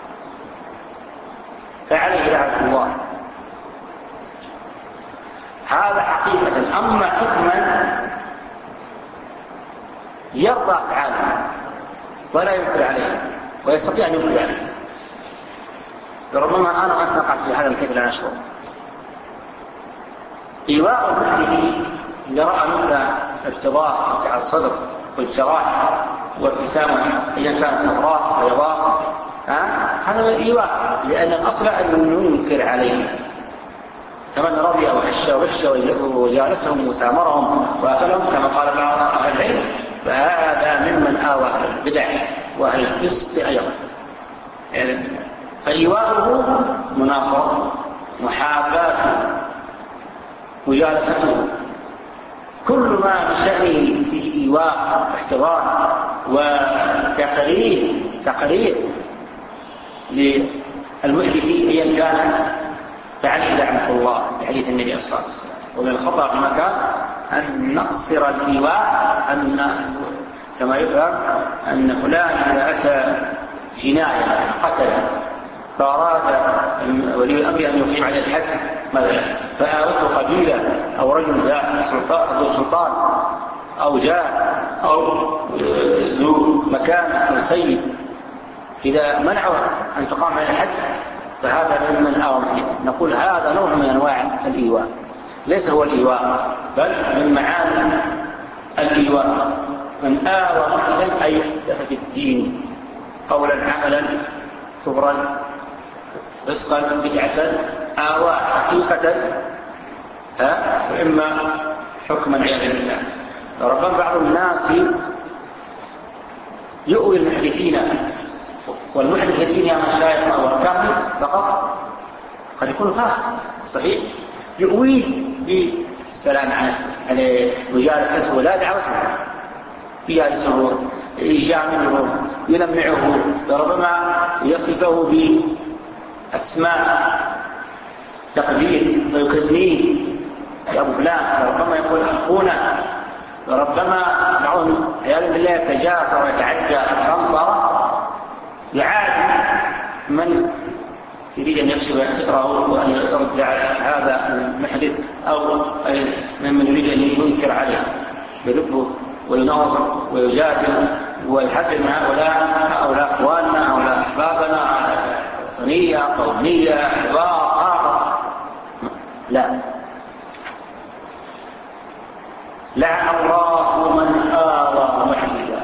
فعليه لعنة الله. هذا حقيقة. أما حكما يرضى أفعاله ولا ينكر عليه ويستطيع أن ينكر عليه. ربما أنا أتنقع في هذا الكثير لا نشعر. إيواء المحدث إذا رأى مثل ارتضاء وسع الصدر والجراح وابتسامة إذا كانت صفراء بيضاء هذا من الإيواء، لأن الأصل أن ننكر عليه. فمن رضي وحش وغش وجالسهم وسامرهم وأكلهم كما قال بعض أهل العلم فهذا ممن آوى أهل البدع وأهل الفسق أيضا. فإيواؤه مناصرة محاباته مجالسته كل ما بشأنه في إيواء واحتضان وتقرير تقرير للمحدث أيا كان فعليه لعنة الله بحديث النبي صلى الله عليه وسلم. ومن الخطأ في مكان أن نقصر الإيواء أن كما يفهم أن فلان إذا أتى جناية قتل فأراد ولي الأمر أن يقيم عليه الحد مثلا فآوته قبيلة أو رجل ذا سلطان ذو سلطان أو جاه أو ذو مكان أو سيد إذا منعوا أن تقام عليه الحد فهذا ممن آوى محدثا. نقول هذا نوع من أنواع الإيواء، ليس هو الإيواء بل من معاني الإيواء. من آوى محدثا أي يحدث في الدين قولا عملا كفرا رزقا بدعة، آوى حقيقة فإما حكما عياذا بالله. ربما بعض الناس يؤوي المحدثين، والمحدث الدين يا مشايخ أو الكافر فقط قد يكون فاسق صحيح، يؤويه بالسلام عليه مجالسته ولا دعوته، يجالسه يجامله يلمعه، ربما يصفه بأسماء تقدير ويكنيه يا أبو فلان، ربما يقول أخونا، ربما بعضهم عياذا بالله يتجاسر ويتعدى الخنطرة يعادي من يريد أن يكسب ستره وأن يرد على هذا المحدث أو من يريد أن ينكر عليه، يذبه ويناظر ويجادل ويحذر من هؤلاء هؤلاء أخواننا هؤلاء أحبابنا وطنية قومية حوار. لا، لعن الله من آوى محدثا،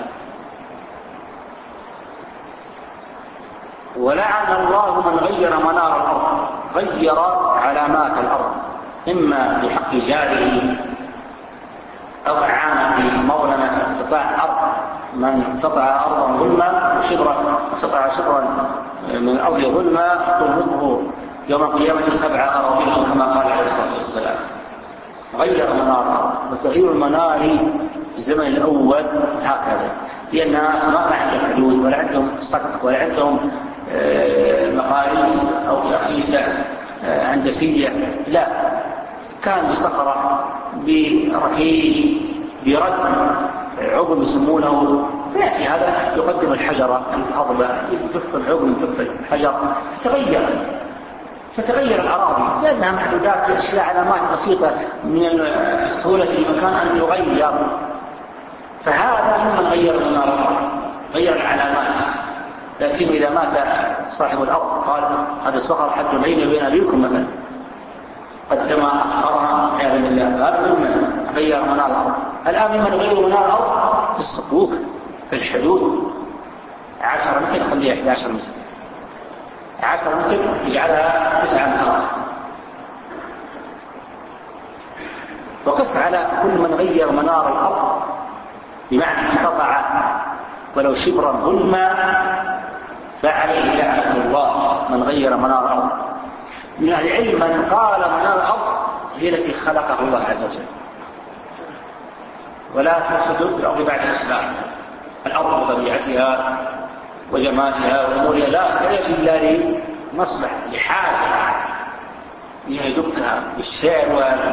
ولعن الله من غير منار الأرض، غير علامات الأرض إما بحق جاره أو أعان في مظلمة استطاع أرض، من استطاع أرضا ظلما وشبرا استطاع شبرا من الأرض ظلما تظلمه يوم القيامة سبع أراضين كما قال عليه الصلاة والسلام. غير منار، وتغيير المنار في الزمن الأول هكذا، لأن الناس ما كان عندهم حدود ولا عندهم صدق ولا عندهم مقاييس أو تقييس هندسية، لا، كان بصخرة بركيه برد عظم يسمونه، فيأتي هذا يقدم الحجرة الأضبع يدف العظم يدف الحجر فتغير فتغير الأراضي لأنها محدودات بأشياء علامات بسيطة من السهولة في مكان أن يغير. فهذا ممن غير منار الأرض، غير العلامات، لا سيما إذا مات صاحب الأرض قال هذا الصخر حد بيني وبين أبيكم مثلا قدم أخرها عياذا بالله، هذا ممن غير منار الأرض. الآن ممن غير منار الأرض في الصكوك في الحدود، عشر متر خليها إحدى عشر متر، عشر متر يجعلها تسعة متر. وقص على كل من غير منار الأرض بمعنى انقطع ولو شبرا ظلما فعليه لعنة الله من غير منار الأرض. من أهل العلم من قال منار الأرض هي التي خلقه الله عز وجل، ولا تفسد الأرض بعد الإسلام، الأرض بطبيعتها وجمالها وأمورها لا يجب إلا لمصلحة لحاجة يهدكها بالشعر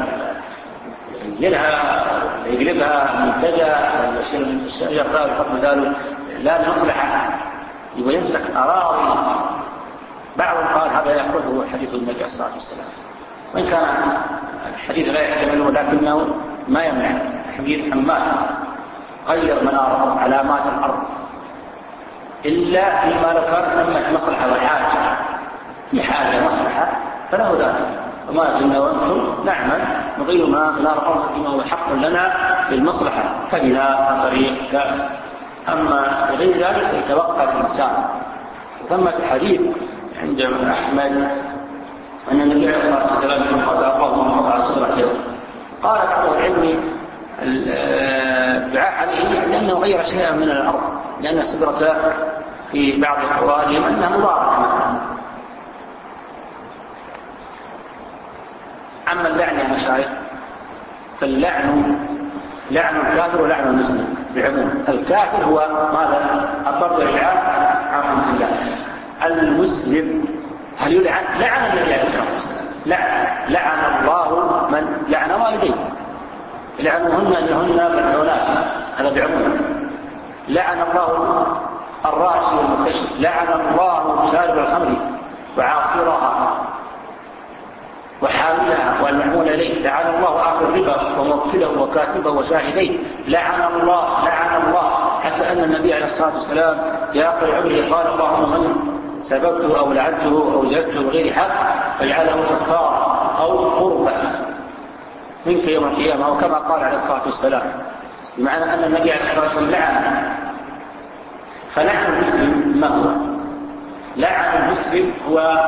ويجلها يقلبها منتجة الشجر لا يحب ذلك لا لمصلحة ويمسك أراضي. بعضهم قال هذا يأخذه حديث النبي صلى الله عليه وسلم، وإن كان الحديث لا يحتمله ولكنه ما يمنع حديث حماد غير منار علامات الأرض إلا فيما لو كانت ثمة مصلحة وحاجة، في حاجة مصلحة فله ذلك. وما زلنا وأنتم نعمل نغير منار الأرض فيما هو حق لنا للمصلحة كبناء طريق. أما غير ذلك يتوقع الإنسان. ثم حديث عند أحمد أن النبي عليه الصلاة والسلام قال اللهم وضع الصدرة، قال بعض العلم الدعاء عليه لأنه غير شيئا من الأرض، لأن الصدرة في بعض أقوالهم أنها مباركة. أما اللعن يا مشايخ فاللعن لعن الكافر ولعن المسلم بعموم. الكافر هو ماذا؟ الضرب والإلعان عن الله. المسلم هل يلعن؟ لعن النبي عليه الصلاة والسلام، لعن لعن الله من لعن والديه، لعنوهن أنهن ملعونات، هذا بعموم. لعن الله الراشي والمكشف، لعن الله شارب الخمر وعاصرها وحاملها والمحمول إليه، لعن الله آكل الربا وموكله وكاتبه وشاهديه، لعن الله لعن الله، حتى أن النبي عليه الصلاة والسلام في آخر عمره قال اللهم من سببته أو لعنته أو زدته بغير حق فاجعله كفارا أو قربا منك يوم القيامة، أو كما قال عليه الصلاة والسلام، بمعنى أن النبي عليه الصلاة والسلام لعن. فلعن المسلم ما هو؟ لعن المسلم هو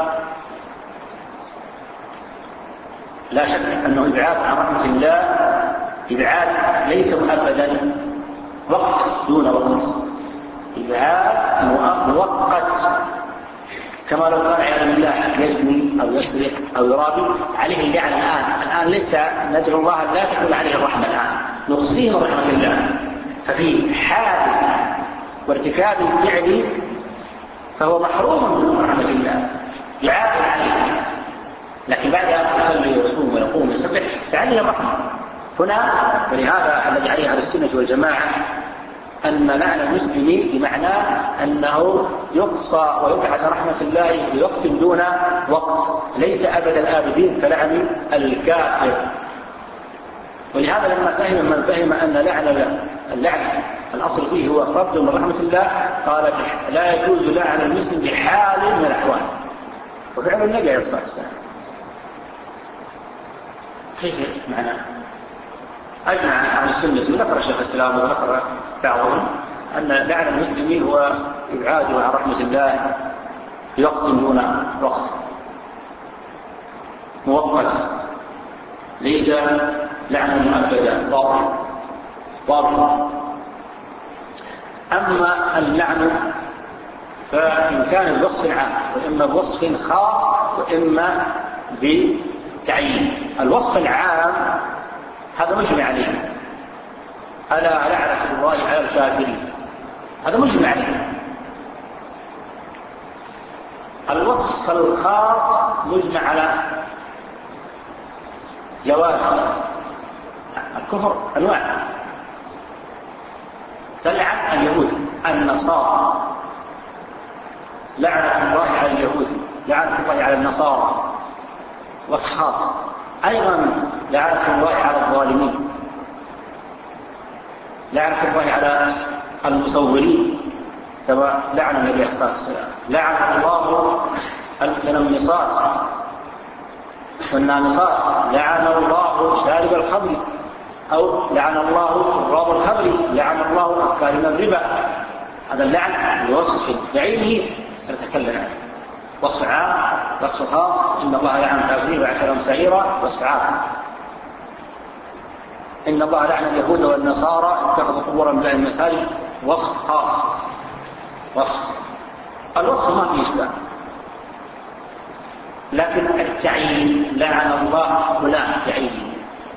لا شك أنه إبعاد عن رحمة الله، إبعاد ليس مؤبدا، وقت دون وقت، إبعاد مؤقت، كما لو كان عياذا بالله يزني أو يسرق أو يرابي عليه اللعن الآن. الآن لسه ندعو الله لا تكون عليه الرحمة الآن، نقصيه من رحمة الله. ففي حادث وارتكاب الفعل فهو محروم من رحمة الله يعاقب عليه، لكن بعد أن يصلي ويصوم ويقوم ويسبح فعليه الرحمة هنا. ولهذا الذي عليه أهل السنة والجماعة أن لعن المسلم بمعنى أنه يقصى ويبعد رحمة الله بوقت دون وقت، ليس أبد الآبدين كلعن الكافر. ولهذا لما فهم من فهم أن لعن اللعن الأصل فيه هو طرد من رحمة الله قال لا يجوز لعن المسلم بحال من الأحوال، وفعل النبي عليه الصلاة والسلام. كيف معناه؟ أجمع عن السنة وذكر الشيخ الإسلام وذكر بعضهم أن لعن المسلمين هو إبعاده عن رحمة الله بوقت دون وقت مؤقت، ليس لعنا مؤبدا باطل باطل. أما اللعن فإن كان بوصف عام وإما بوصف خاص وإما بتعيين. الوصف العام هذا مجمع عليه، ألا لعنة الله على الكافرين، هذا مجمع عليه. الوصف الخاص مجمع على جواز الكفر أنواع، تلعن اليهود النصارى، لعنة الله على اليهود، لعنة الله على النصارى، وصف خاص. أيضا لعنة الله على الظالمين، لعنة الله على المصورين كما لعن النبي عليه الصلاة والسلام، لعن الله المتنمصات والنامصات، لعن الله شارب الخمر، أو لعن الله شراب الخمر، لعن الله أكالين الربا. هذا اللعن بوصف بعينه سنتكلم عنه، وصف عام وصف خاص. إن الله لعن الكافرين وأعتبرهم سعيرا، وصف عام. إن الله لعن اليهود والنصارى اتخذوا قبورا من المساجد، وصف خاص وصف. الوصف ما فيه إشكال، لكن التعيين لعن الله فلان بعينه.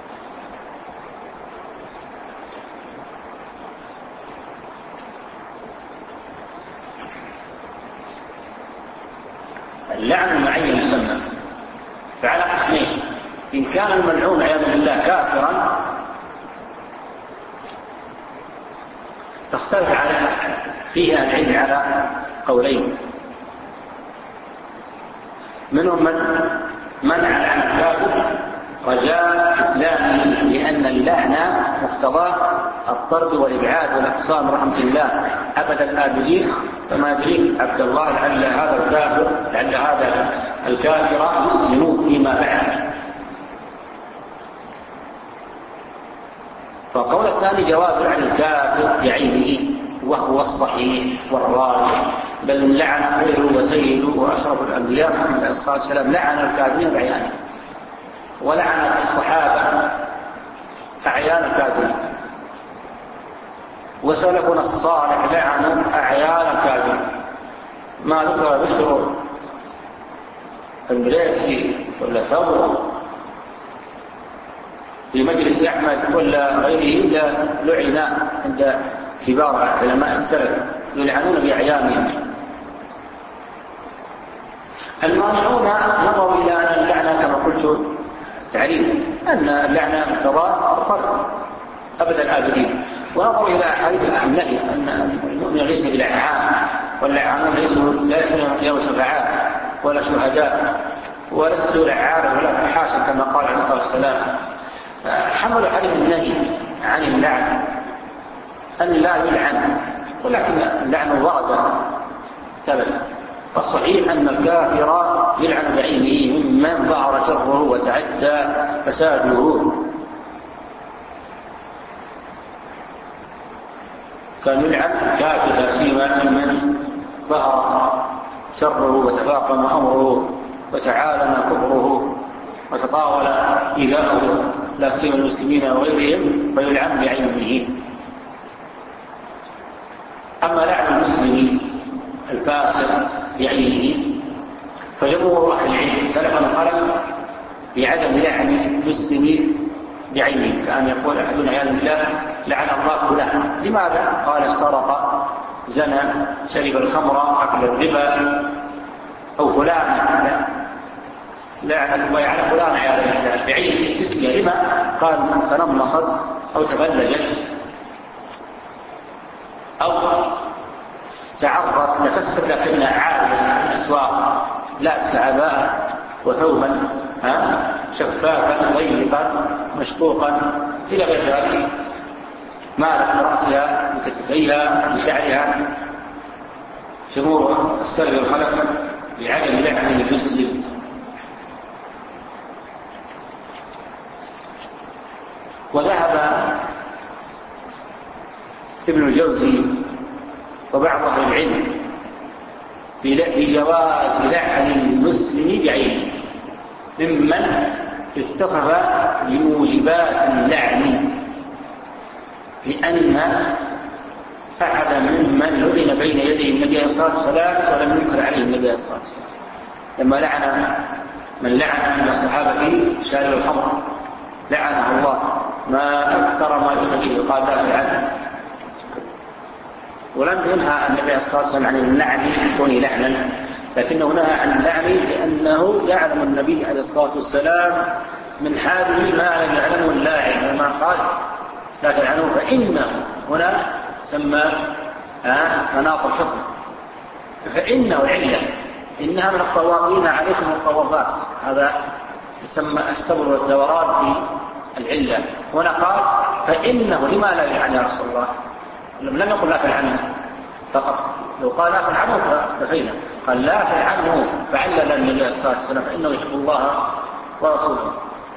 اللعن المعين يسمى فعلى قسمين: إن كان الملعون عياذا بالله كافرا تختلف على فيها العلم على قولين، منهم من منع عن الكافر رجاء إسلامه، لأن اللعن مقتضاه الطرد والإبعاد والإقصاء من رحمة الله أبد الآبدين. فما يدريك عبد الله لعل هذا الكافر لعل هذا الكافر يسلم فيما بعد. فالقول الثاني جواز لعن الكافر بعينه، وهو الصحيح والراجح، بل لعن خيره وسيده وأشرف الأنبياء محمد عليه الصلاة والسلام لعن الكافرين بعيانه، ولعن الصحابة أعيان الكافرين، وسلفنا الصالح لعنوا أعيان الكافرين. ما ذكر بشر المريسي ولا ثور في مجلس أحمد ولا غيره إلا لعن عند كبار علماء السلف يلعنون بأعيانهم. المانعون نظروا إلى أن اللعنة كما قلت تعريف أن اللعنة مقتضاه الطرد أبد الآبدين، ونظروا إلى حديث النهي أن المؤمن ليس بلعان، واللعانون ليسوا لا يكونون يوم شفعاء ولا شهداء، ولست لعانا ولا فحاشا كما قال عليه الصلاة والسلام. حملوا حديث النهي عن اللعن أن لا يلعن، ولكن اللعن ورد ثبت. الصحيح أن الكافر يلعن بعينه ممن ظهر شره وتعدى فساده، كان يلعن كافر سيما ممن ظهر شره وتفاقم أمره وتعالم كفره وتطاول إيذاؤه لا سيما المسلمين وغيرهم، فيلعن بعينه. أما لعن المسلم الفاسق بعينه فجمهور أهل العلم سلفا وخلفا بعدم لعن المسلم بعينه، كأن يقول أحد عياذا بالله لعن الله فلان. لماذا؟ قال سرق، زنى، شرب الخمر، أكل الربا، أو فلان لعن الله على فلان عياذا بالله بعينه اسمه. لما؟ قال تنمصت أو تبلجت أو تعرض لتكسر لكنها عالية الأسواق، لا عباء وثوبا شفافا ضيقا مشقوقا إلى غير ذلك، مالت برأسها بكتفيها بشعرها. جمهور السلف والخلف بعدم لعن المسلم. وذهب ابن الجوزي وبعض أهل العلم بجواز لعن المسلم بعينه ممن اتصف بموجبات اللعن، لأن أحد ممن لعن بين يدي النبي صلى الله عليه وسلم ولم ينكر عليه النبي صلى الله عليه وسلم لما لعن من لعن من الصحابة شارب الخمر لعنه الله، ما أكثر ما يؤمن به، قال لا تلعنه. ولم ينهى النبي صلى الله عليه وسلم عن اللعن كون لعنا، لكنه نهى عن اللعن لأنه يعلم النبي عليه الصلاة والسلام من حاله ما لم يعلمه اللاعن، لما قال لا تلعنوه فإنه هنا سمى مناط الحكم، فإنه علة إنها من الطواغين عليكم الطواغات، هذا يسمى السبر والدوران في العلة. هنا قال فإنه لما لا يلعن يا رسول الله، لم يقل لا تلعنه فقط، لو قال لا تلعنه ففينا، قال لا تلعنه فعلل النبي صلى الله عليه وسلم فإنه يحب الله ورسوله.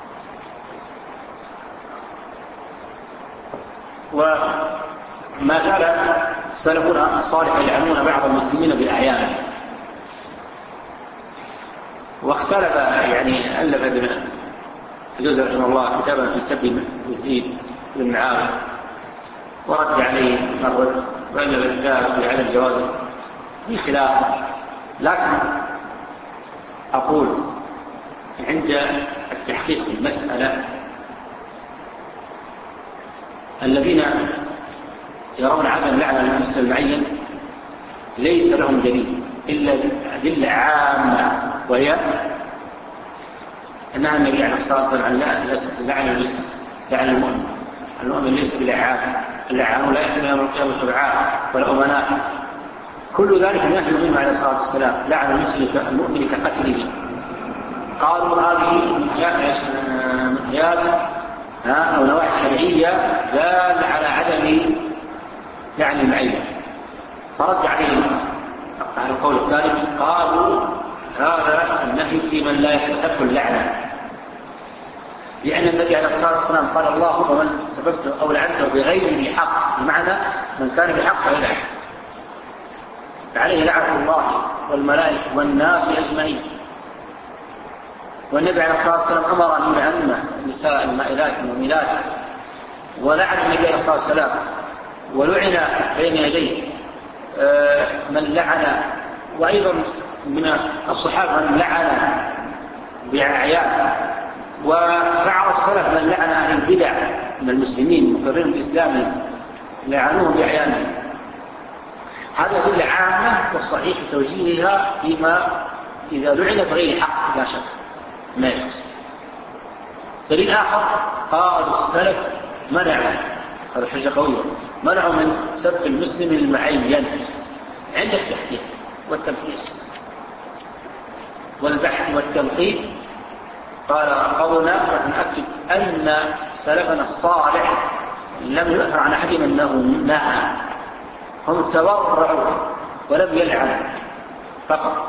وما زال سلفنا الصالح يلعنون بعض المسلمين بالأعيان. واختلف يعني ألف ابن الجوزي رحمه الله كتابا في سب يزيد بن معاوية ورد عليه مرد، وألف الكتاب في عدم جوازه في خلاف. لكن أقول عند التحقيق في المسألة الذين يرون عدم لعنة المسلم المعين ليس لهم دليل إلا أدلة عامة، وهي أنها النبي عليه الصلاة والسلام لعن المسلم لعن المؤمن، المؤمن ليس بلعان، اللعان لا يحمل يوم القيامة شبعان ولا أمناء، كل ذلك نهي منه عليه الصلاة والسلام. لعن المسلم المؤمن كقتله. قالوا هذه من قياس أو نواحي شرعية دال على عدم لعن المعين، فرد عليهم على القول الثالث قالوا هذا النهي في من لا يستحق اللعنة، لأن النبي عليه الصلاة والسلام قال اللهم من سببته أو لعنته بغير حق، بمعنى من كان بحق فيلعن، فعليه لعنة الله والملائكة والناس أجمعين. والنبي عليه الصلاة والسلام أمر أن يلعن النساء المائلات المؤمنات، ولعن النبي عليه الصلاة والسلام ولعن بين يديه من لعن، وأيضا من الصحابة من لعن بأعيان، وبعض السلف من لعن أهل البدع من المسلمين المقرين بالإسلام لعنوهم بأعيانهم. هذا دليل عامة والصحيح توجيهها فيما إذا لعن بغير حق لا شك ما يجوز. دليل آخر قالوا السلف منعوا، هذا حجة قوية، منعوا من سب المسلم المعين عند التحديد والتمحيص، والبحث والتنقيب. قال قولنا نؤكد أن سلفنا الصالح لم يؤثر عن أحد أنه نهى، هم تورعوا ولم يلعنوا فقط.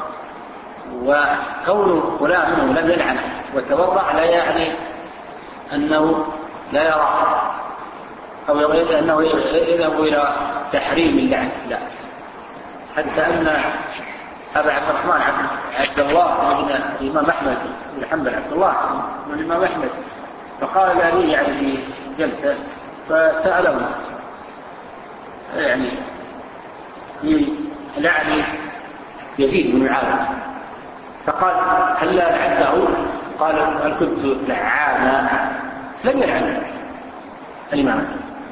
وكون فلان منهم لم يلعن وتورع لا يعني أنه لا يرى أو يريد أنه يذهب إلى تحريم اللعن، لا. حتى أن أبا عبد الرحمن عبد الله بن الإمام أحمد بن حنبل عبد الله بن الإمام أحمد فقال لي يعني في جلسة فسأله يعني في لعن يزيد بن معاوية فقال هل لا لعنته؟ قال هل كنت لعانا؟ لم يلعن الإمام.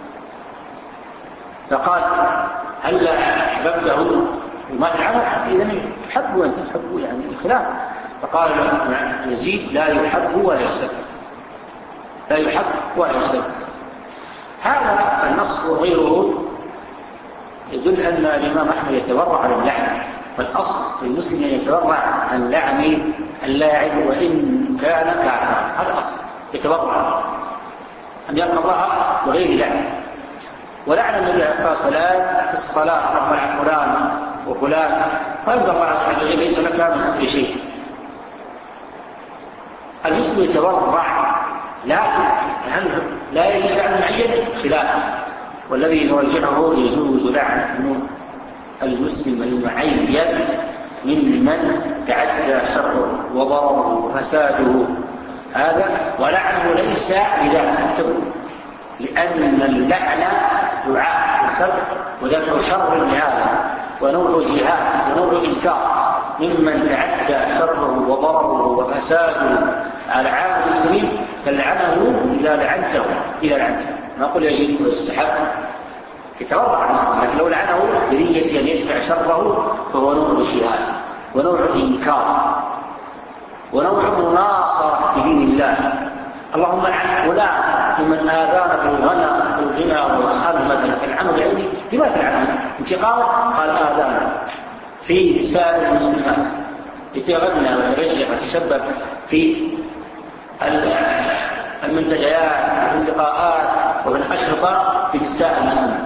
فقال هل لا أحببته؟ وما تلعنه إذن يحب وأنت تحب يعني الخلاف. فقال يزيد لا يحب ولا يحسد، لا يحب ولا يحسد. هذا النص وغيره يدل أن الإمام أحمد يتورع عن اللعن، فالأصل في المسلم أن يتورع عن لعن اللاعب وإن كان كافرا. هذا الأصل، يتورع أن يلقى الله بغير لعن. ولعن النبي عليه الصلاة والسلام في الصلاة اللهم عن فلان وفلان، فأنزل الله عز وجل ليس لك من أمر شيء. المسلم يتورع لكن لا يجوز عن معين خلافه، والذي يرجعه يجوز لعن المسلم المعين ممن تعدى شره وضرره وفساده هذا، ولعنه ليس بذلك، لأن اللعن دعاء الشر ودفع شر لهذا ونوع جهاد ونوع إنكار ممن تعدى شره وضرره وفساده على عامة المسلمين، فلعنه إذا لعنته إذا لعنته ما قل يجب ويستحب يتورع المسلم، لكن لو لعنه بنية أن يدفع شره فهو نوع جهاد ونوع إنكار ونوع مناصرة في دين الله. اللهم لعن فلان ممن آذانا في الغنى في الغنى والخال مثلا فالعنه بعينه، لما تلعنه؟ انتقاما؟ قال آذانا في سائر المسلمات يتغنى ويترجع ويتسبب في المنتديات وفي اللقاءات وفي الأشرطة في نساء المسلمين،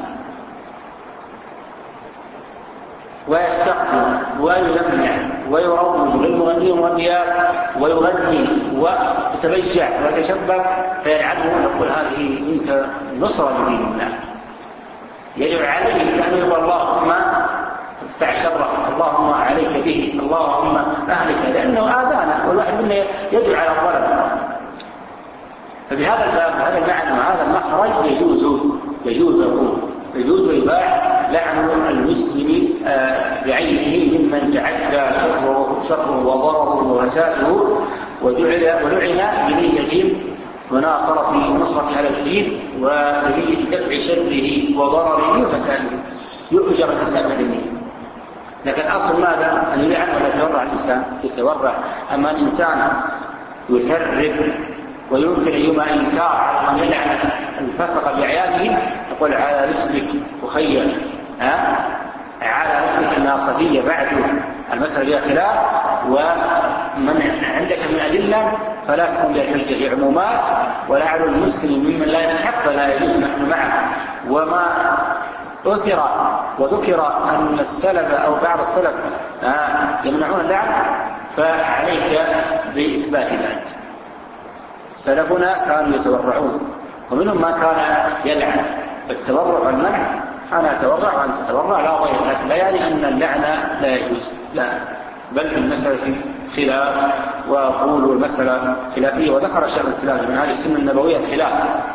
ويستقبل ويلمع ويروج للمغني والمغنيات ويغني ويتبجع ويتشبه فيلعنه ويقول هذه منك نصرة لدين الله. يجب عليه أن يقول اللهم افتح شره، اللهم عليك به، اللهم أهلك، لأنه آذانا والواحد منا يدعو على الظلم. فبهذا الباب هذا المعنى وهذا المخرج يجوز يجوز يقول يجوز ويباح لعن المسلم بعينه ممن تعدى شره وضرره وفساده ولعن بنية مناصرة ونصرة على الدين وبنية دفع شره وضرره وفساده يؤجر الإنسان بالنية. لكن أصل ماذا؟ أن يلعن ولا يتورع الإنسان يتورع. أما الإنسان يثرب ويمكن أيما إنكار على من يلعن الفسق بعياله يقول على رسلك مخير ها على رسلك الناصفية بعد المسألة فيها خلاف، ومن عندك من أدلة فلا تكون بحجة عمومات. ولعن المسلم ممن لا يستحق فلا يجوز نحن معه. وما أثر وذكر أن السلف أو بعض السلف يمنعون اللعن فعليك بإثبات ذلك. سلفنا كانوا يتورعون ومنهم ما كان يلعن. التورع والمنع أنا أتورع وأنت تتورع لا غير، لكن لا يعني أن اللعن لا يجوز، لا، بل المسألة خلاف وقولوا المسألة خلافية. وذكر شيخ الإسلام من هذه السنة النبوية الخلاف.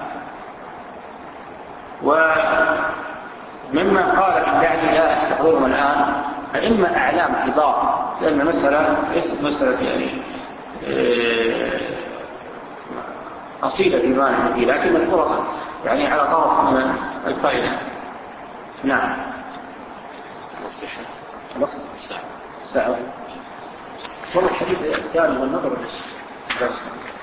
وممن قال باللعن لا استحضرهم الآن أئمة أعلام كبار، لأن المسألة ليست مسألة يعني أصيلة بما نحن، لكن مذكورة يعني على طرف من الفائدة. نعم. الوقت ساعة ساعة والله الحديث الثاني والنظر بس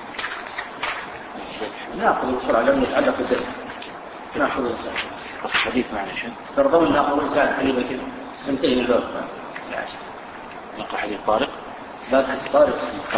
نأخذ بسرعة لم يتعلق بالدرس. نأخذ الحديث معنا شيء استرضون نأخذ ساعة قريبة كده ننتهي من الوقت. نقرأ حديث طارق. باب طارق.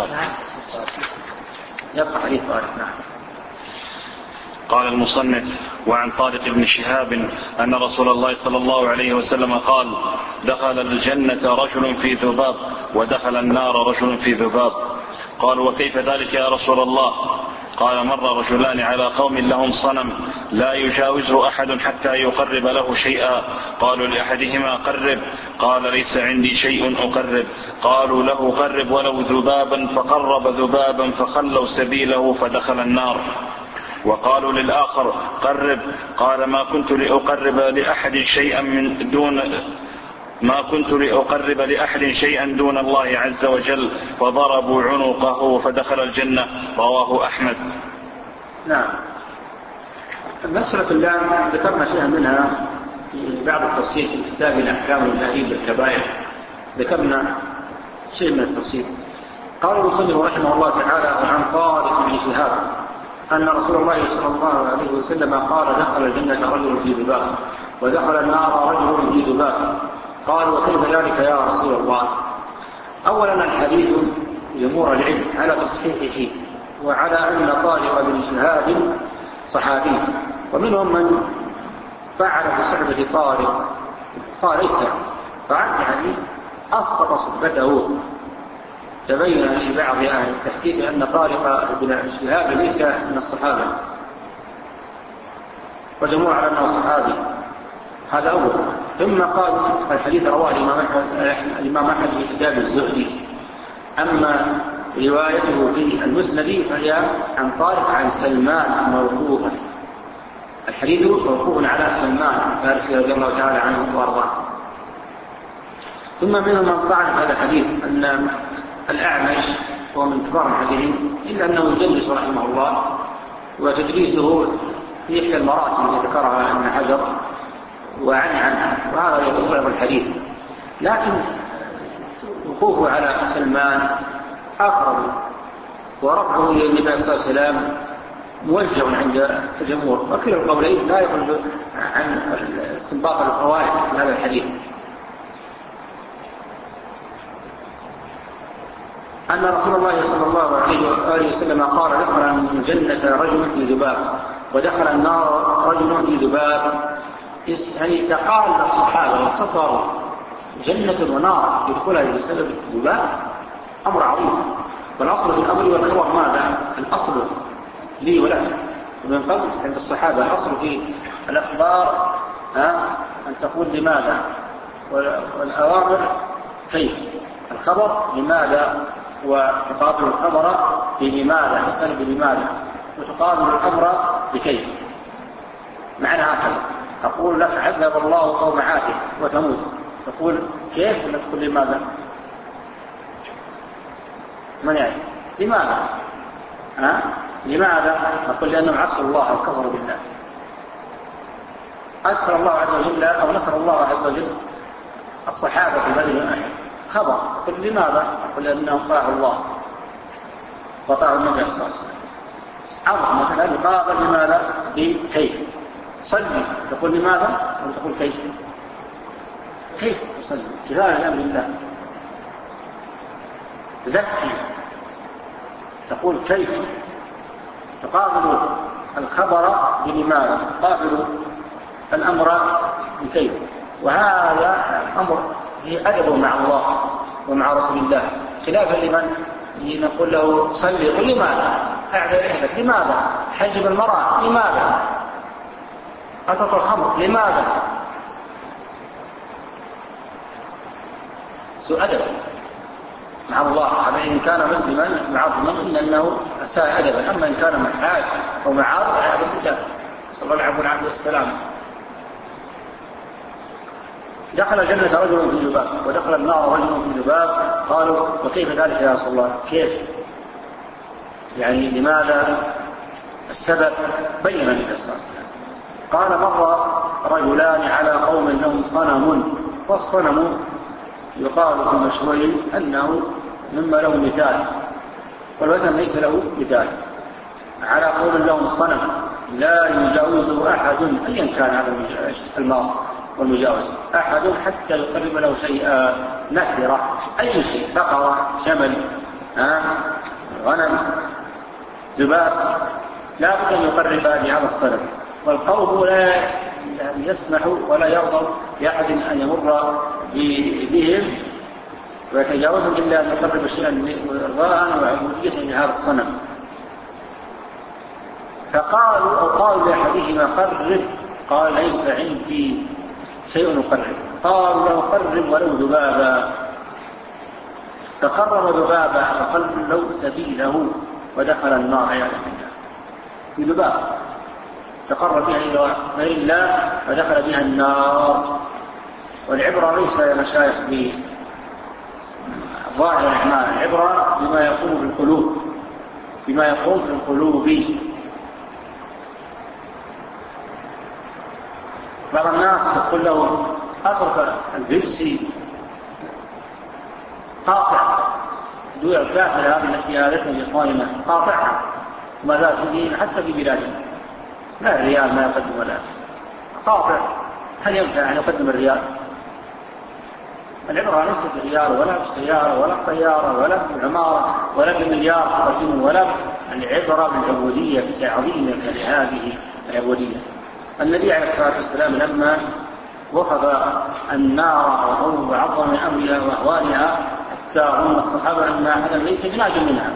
يبقى حديث طارق. نعم. قال المصنف: وعن طارق بن شهاب أن رسول الله صلى الله عليه وسلم قال: دخل الجنة رجل في ذباب ودخل النار رجل في ذباب. قالوا: وكيف ذلك يا رسول الله؟ قال: مر رجلان على قوم لهم صنم لا يجاوزه أحد حتى يقرب له شيئا. قالوا لأحدهما: قرب. قال: ليس عندي شيء أقرب. قالوا له: قرب ولو ذبابا. فقرب ذبابا فخلوا سبيله فدخل النار. وقالوا للآخر: قرب. قال: ما كنت لأقرب لأحد شيئا من دون ما كنت لأقرب لأحد شيئا دون الله عز وجل. فضربوا عنقه فدخل الجنة. رواه أحمد. نعم. المسألة الآن ذكرنا شيئا منها في بعض التفصيل في كتاب الأحكام والنهي بالكبائر، ذكرنا شيء من التفصيل. قال المصنف رحمه الله تعالى: عن طارق بن شهاب أن رسول الله صلى الله عليه وسلم قال: دخل الجنة رجل في ذباب ودخل النار رجل في ذباب. قالوا: وكيف ذلك يا رسول الله؟ أولا الحديث جمهور العلم على تصحيحه وعلى أن طارق بن شهاب صحابي، ومنهم من فعل في صحبة طارق قال ليس فعل يعني أسقط صحبته. تبين لبعض أهل التحقيق أن طارق بن شهاب ليس من الصحابة، وجمهور على أنه صحابي. هذا أول. ثم قال الحديث رواه الإمام أحمد في كتاب الزهد، أما روايته في المسند فهي عن طارق عن سلمان موقوفا. الحديث موقوف على سلمان فارسي رضي الله تعالى عنه وارضاه. ثم منهم من طعن هذا الحديث أن الأعمش هو من كبار المحدثين، إلا أنه يدرس رحمه الله، وتدريسه في إحدى المراتب التي ذكرها ابن حجر وعن عنها، وهذا يضعف الحديث. لكن وقوفه على سلمان أقرب، ورفعه إلى النبي صلى الله عليه وسلم موجه عند الجمهور، وكل القولين لا يخرج عن استنباط الفوائد في هذا الحديث. أن رسول الله صلى الله عليه وسلم قال: دخل الجنة رجل في ذباب ودخل النار رجل في ذباب. يعني تقارن الصحابة واختصروا جنة ونار يدخلها بسبب الذباب، أمر عظيم. والأصل في الأمر والخبر ماذا؟ الأصل لي ولك. ومن قبل عند الصحابة الأصل في الأخبار ها أن تقول لماذا، والأوامر كيف. الخبر لماذا، وتقابل الخبر بلماذا، تسأل بلماذا، وتقابل الأمر بكيف. معنى هكذا: أقول لك عذب الله قوم عاد وثمود، تقول كيف ولا تقول لماذا؟ من يعني لماذا؟ ها؟ لماذا؟ أقول لأنهم عصوا الله وكفروا بالله. أذكر الله عز وجل أو نصر الله عز وجل الصحابة في بدر وأحد، خبر. أقول لماذا؟ أقول لأنهم طاعوا الله وطاعوا النبي صلى الله عليه وسلم. أمر مثلا يقابل لماذا بكيف. صلي، تقول لماذا أو تقول كيف؟ كيف تصلي؟ امتثالا لأمر الله. زكي، تقول كيف. تقابل الخبر بلماذا، تقابل الأمر بكيف. وهذا الأمر فيه أدب مع الله ومع رسول الله، خلافا لمن نقول له صلي يقول لماذا، أعذر إحدك لماذا، حجب المرأة لماذا، أتطر الخمر لماذا. سوء أدب مع الله. هذا إن كان مسلما معظما إلا أنه أساء أدبا. أما إن كان محاج أو معارض هذا الكتاب. صلى الله عليه وسلم. دخل الجنة رجل في ذباب ودخل النار رجل في ذباب. قالوا: وكيف ذلك يا رسول الله؟ كيف يعني لماذا، السبب؟ بين النبي صلى الله عليه وسلم. قال: مر رجلان على قوم لهم صنم، والصنم يقال في المشهور أنه مما له مثال، والوثن ليس له مثال. على قوم لهم صنم لا يجاوزه أحد أيا كان هذا الماضي، والمجاوزة. أحد حتى يقرب له شيئا نكرة، أي شيء، بقرة، شمل، غنم، ذباب، لا بد أن يقرب بهذا الصنم. والقوم لا يسمح ولا يرضى لأحد أن يمر بهم ويتجاوزهم إلا أن يقرب شيئا إرضاء وعبودية لهذا الصنم. فقالوا أو قالوا لأحدهما قرب، قال ليس عندي شيء نقرب. قالوا له قرب ولو ذبابا، فقرب ذبابا فقلوا سبيله ودخل النار عياذا بالله. في ذباب تقرب بها إلى غير الله ودخل بها النار. والعبرة ليس يا مشايخ بظاهر الأعمال، العبرة بما يقوم بالقلوب، بما يقوم بالقلوب. بعض الناس تقول له أترك البيبسي، قاطع دول الكافر هذه التي هالتنا بإخواننا، قاطعها وما ذا تدين حتى في بلادنا. لا الريال ما يقدم ولا قاطع، هل ينفع أن يقدم الريال؟ العبرة ليست بالريال ولا بالسيارة ولا الطيارة ولا بالعمارة ولا بالمليار تقدمه، ولا العبرة بالعبودية بتعظيمك لهذه العبودية. النبي عليه الصلاة والسلام لما وصف النار وعظم من أمرها وأهوالها حتى ظن الصحابة أن أحدا ليس بناج منها.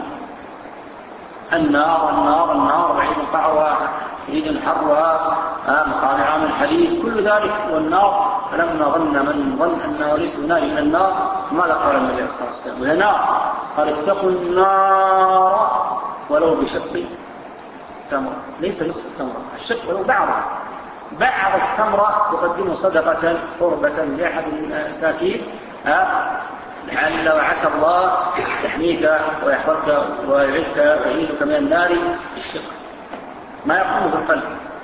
النار النار النار بعيد قعرها بعيد حرها مقامع من حديد، كل ذلك والنار. فلما ظن من ظن أنه ليس بناج من النار ماذا قال النبي عليه الصلاة والسلام؟ وهي نار، قال اتقوا النار ولو بشق تمر، ليس نصف التمرة، الشق ولو بعضها، بعض التمرة تقدم صدقة قربة لأحد المساكين لعل وعسى الله يحميك ويحفظك ويعزك ويعيذك من النار الشق، ما يقوم بالقلب.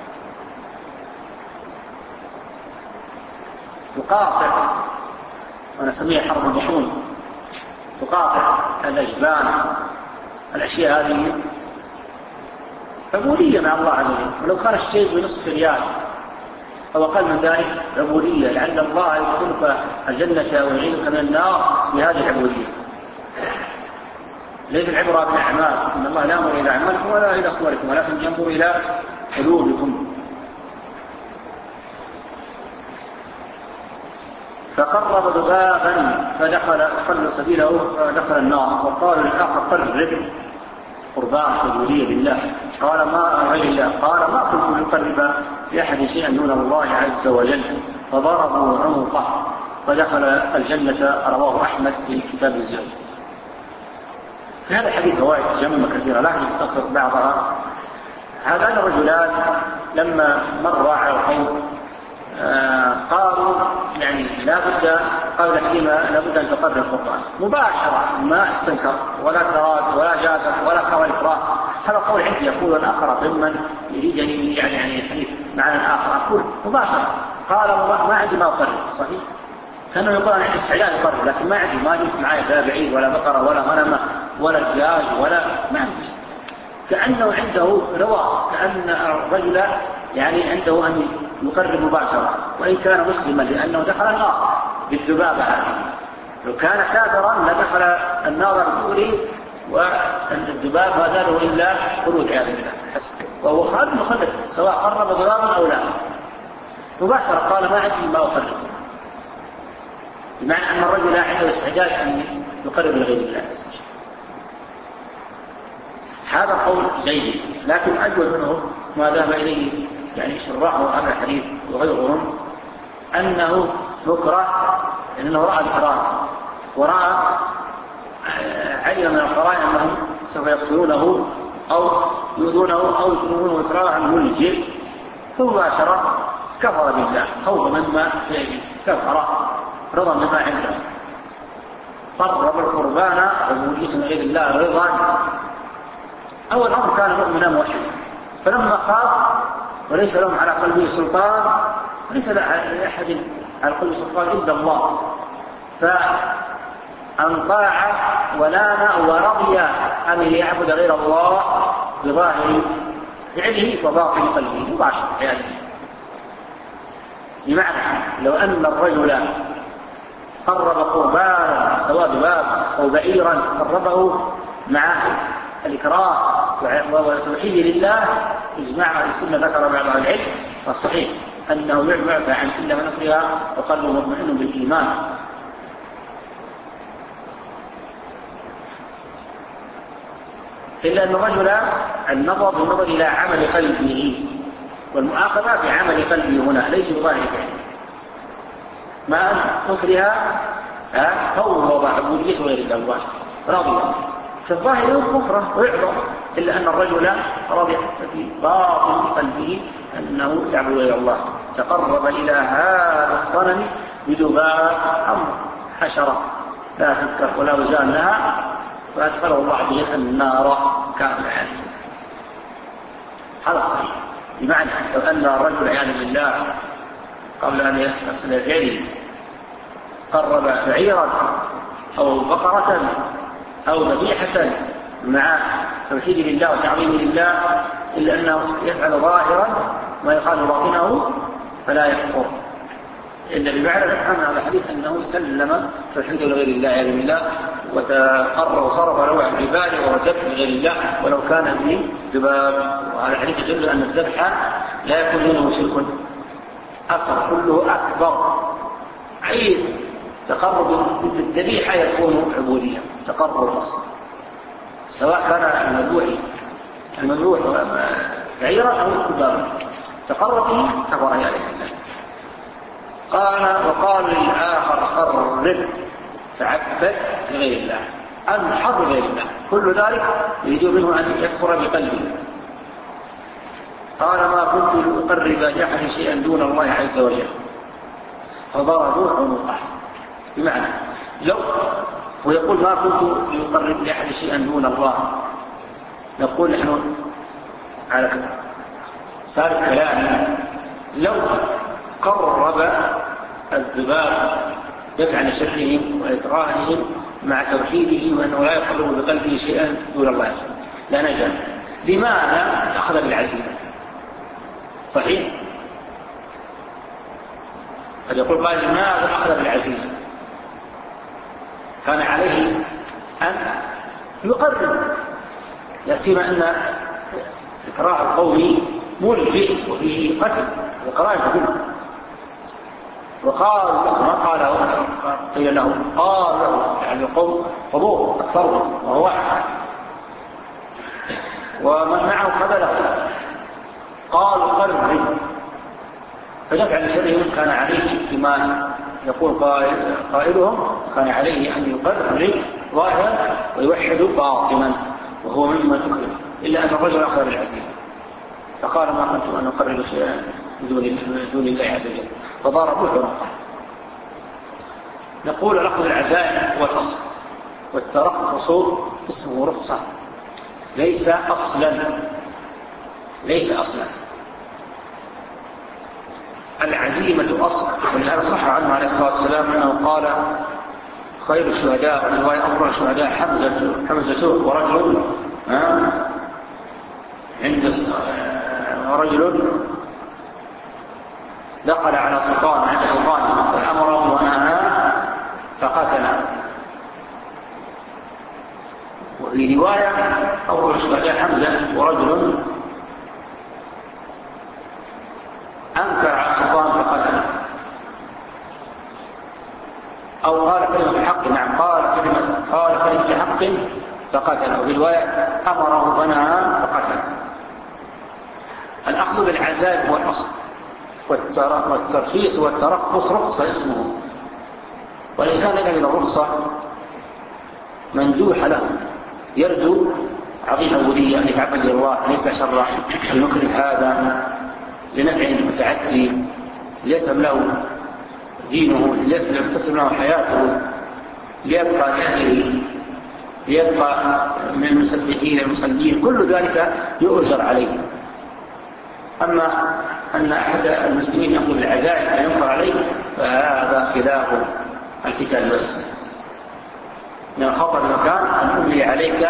تقاطع، ونسميها حرب البطون، تقاطع الأجبان، الأشياء هذه عبودية مع الله عز وجل. ولو كان الشيء بنصف ريال أو أقل من ذلك عبودية، لعل الله يدخلك الجنة ويعيذك من النار بهذه العبودية. ليس العبرة بالأعمال، إن الله لا ينظر إلى أعمالكم ولا إلى صوركم ولكن ينظر إلى قلوبكم. فقرب ذبابا فدخل خلوا سبيله فدخل النار. وقال للآخر قرب، قربان عبودية لله. قال ما غير الله، قال ما كنت لأقرب لأحد شيئا دون الله عز وجل. فضربوا عنقه فدخل الجنة. رواه أحمد في كتاب الزهد. في هذا الحديث فوائد جمة كثيرة لكن تختصر بعضها. هذان الرجلان لما مر على القوم آه قالوا يعني لا بد، قال لحكيمة لا بد أن تقرر القرآن مباشرة، ما استنكر ولا تراد ولا جادر ولا قول إكراه. هذا قول عندي يقول الآخر ممن يريد يعني يعني يعني حديث معنى الآخر، أقول مباشرة. قال ما عندي ما أقرر، صحيح كانوا يقول أنا عندي استعداد أقرر لكن ما عندي، ما جبت معي لا بعيد ولا بقرة ولا غنمة ولا دجاج ولا ما عندي. كأنه عنده رضا، كأن الرجل يعني عنده أن يقرب مباشرة وإن كان مسلما، لأنه دخل النار بالذبابة هذه. لو كان كافرا لدخل النار بطوله والذباب هذا له إلا خلود عياذ بالله، وهو خالد مخلد سواء قرب ذبابا أو لا. مباشرة قال ما عندي ما أقرب، بمعنى أن الرجل عنده استعداد أن يقرب لغير الله. هذا قول جيد، لكن أجود منه ما ذهب إليه يعني شراح هذا الحديث وغيرهم أنه مكره، أنه رأى الكراهة ورأى علم من القرائن أنهم سوف يقتلونه أو يؤذونه أو يكونونه إكراها ملجئ، فمباشرة كفر بالله خوفا مما كفر رضا بما عنده. قرب القربان عبودية غير الله رضا. أول أمر كان مؤمنا موحدا، فلما خاف وليس لهم على قلبه سلطان، وليس لأحد على قلبه سلطان إلا الله، فأن طاع ولام ورضي أن يعبد غير الله بظاهر فعله وباطن قلبه مباشرة يعني. بمعنى لو أن الرجل قرب قربانا سواء ذباب أو بعيرا قربه مع الإكراه وتوحيد لله إجماع أهل السنة ذكر بعض أهل العلم فالصحيح أنه يعفى عن إلا من أكرها وقلبه مطمئن بالإيمان. إلا أن الرجل النظر بالنظر إلى عمل قلبه والمؤاخذة بعمل قلبه هنا ليس بظاهر فعله ما أن أكره فوض عبوديته غير الله مباشرة راضيا في الظاهر يوم كفره ويعظم إلا أن الرجل راضي في باطن قلبه أنه يعبد غير الله تقرب إلى هذا الصنم بذباب أمر حشرة لا تذكر ولا وزان لها فأدخله الله عز وجل النار كاملة. هذا صحيح بمعنى لو أن الرجل عياذا بالله قبل أن يصل الجري قرب بعيرا أو بقرة أو ذبيحة مع توحيد لله وتعظيم لله إلا أنه يفعل ظاهرا ما يخالف باطنه فلا يكفر إلا بمعنى نفهم هذا الحديث أنه سلم توحيده لغير الله عز وجل وتقرر وصرف نوع العبادة وهو ذبح لغير الله ولو كان به ذباب. وهذا الحديث يدل أن الذبح لا يكون منه شرك أصلا كله أكبر عيد تقرب بالذبيحة يكون عبودية تقرب أصلا سواء كان المذبوح المذبوح بعيرا أو ذبابا تقرب به كفر يا الله. قال وقال للآخر قرب تعبد لغير الله أنحر لغير الله كل ذلك يريد منه أن يكفر بقلبه. قال ما كنت لأقرب لأحد شيئا دون الله عز وجل فضربوا عنقه بمعنى لو ويقول ما كنت لأقرب لأحد شيئا دون الله نقول نحن على كذا صار الكلام لو قرب الذباب دفع شرهم وإكراههم مع توحيده وأنه لا يقرب بقلبه شيئا دون الله لا نجا. لماذا أخذ بالعزيمة؟ صحيح قد يقول قال لماذا أخذ بالعزيمة؟ كان عليه أن يقرب لا سيما أن إكراه القوم ملجئ وفيه قتل إقرار الجنة وقال ما قال قيل له قال له يعني القوم حضور أكثرهم وهو واحد ومن معه قبله قالوا قرب فدفع لشرهم كان عليه بما يقول قائلهم كان عليه أن يقرب ظاهرا ويوحد باطنا وهو ممن أكرم إلا أن الرجل أخذ بالعزيمة فقال ما كنت أن أقرب شيئا دون الله عز وجل فضربوا عنقه. نقول لفظ العزائم هو الأصل والترخص اسمه رخصة ليس أصلا ليس أصلا العزيمة أصل ولهذا صح عنه عليه الصلاة والسلام أنه قال خير الشهداء ورواية أفضل الشهداء حمزة حمزة ورجل عند رجل دخل على سلطان عند سلطان فأمره ونهاه فقتله. وفي رواية أول الشهداء حمزة ورجل أنكر على السلطان فقتله أو قال كلمة حق نعم قال كلمة قال كلمة حق فقتله. وفي رواية أمره ونهاه فقتله. الأخذ بالعزائم هو الأصل والترخيص والترخص رخصة اسمه والإنسان يذهب إلى الرخصة مندوح له يرجو عظيم الولية أن يتعبد الله أن يدفع شر المكره هذا لنفع متعدي ليسلم له دينه ليسلم له حياته ليبقى جاهله ليبقى من المسبحين المصلين كل ذلك يؤجر عليه. أما أن أحد المسلمين يأخذ بالعزائم لا ينكر عليه فهذا خلاف الكتاب والسنة. من الخطر المكان أن أملي عليك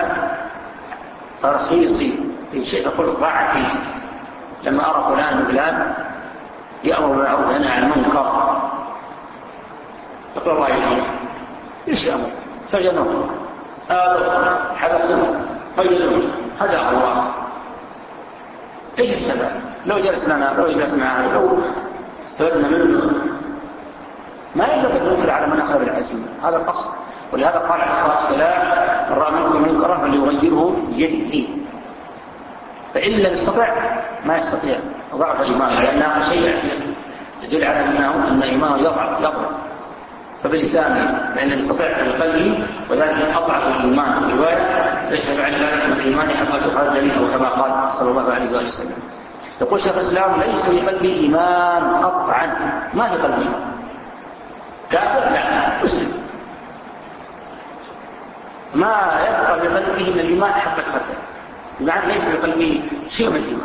ترخيصي في شيء تقول ضاع فيه لما أرى فلان وفلان يأمر بالمعروف وينهى عن المنكر، يقول الله يجيب ايش يأمر؟ سجنوه، آلوا، حبسوه، قيدوه، هداه الله. ايش السبب؟ لو جلسنا لو جلسنا لو استفدنا منه ما يجب أن ننكر على من أخذ بالعزيمة، هذا الأصل. ولهذا قال عليه الصلاة والسلام: من رأى منكم منكرا فليغيره بيده، فإن لم يستطع ما يستطيع ضعف إيمانه، لأنه شيء يدل على أنه أن إيمانه يضعف يضعف فبلسانه، فإن لم يستطع بقلبه، وذلك أضعف الإيمان. رواية: ليس بعد ذلك من الإيمان حبة خردل، أو كما قال صلى الله عليه وسلم. يقول شيخ الإسلام: ليس في قلبي إيمان قطعا. ما في قلبي كافر؟ لا، مسلم. ما يبقى بقلبه من الإيمان حبة خردل، بمعنى ليس في قلبه شيء من الإيمان.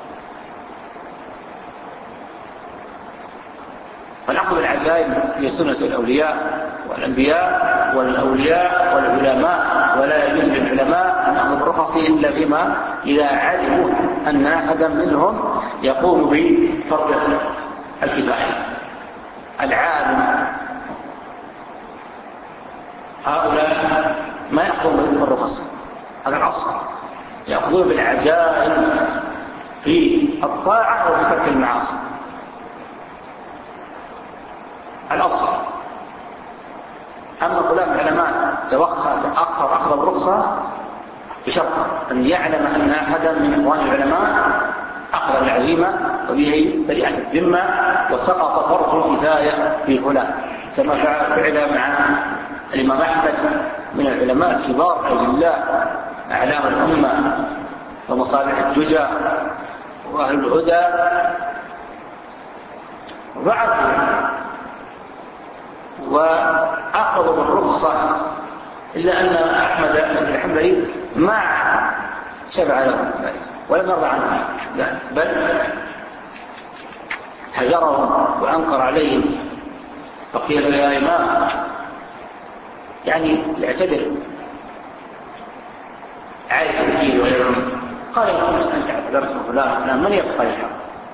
فالأخذ بالعزائم هي سنة الأولياء والأنبياء والأولياء والعلماء، ولا يجوز للعلماء أن يأخذوا بالرخص إلا بما إذا علموا أن أحدا منهم يقوم بفرض الكفاية. العالم هؤلاء ما يأخذون بالرخص، هذا الأصل، يأخذون بالعزائم في الطاعة وفي ترك المعاصي، الأصل. أما فلان العلماء توخى تأخر أخذ الرخصة بشرط أن يعلم أن أحدا من إخوان العلماء أخذ العزيمة وبه بريئة الذمة وسقط فرض الكفاية في فلان، كما فعل مع الإمام أحمد من العلماء الكبار الأجلاء أعلام الأمة ومصالح الدجى وأهل الهدى، ضعفوا وأخذوا بالرخصة، إلا أن أحمد الحنبلي ما شبع له ذلك ولم يرضى عنه، بل حذرهم وأنكر عليهم، فقيل يا إمام يعني يعتذر عائد الجيل ويرم، قال إن كنت أنت اعتذرت فلان من يبقى الحق؟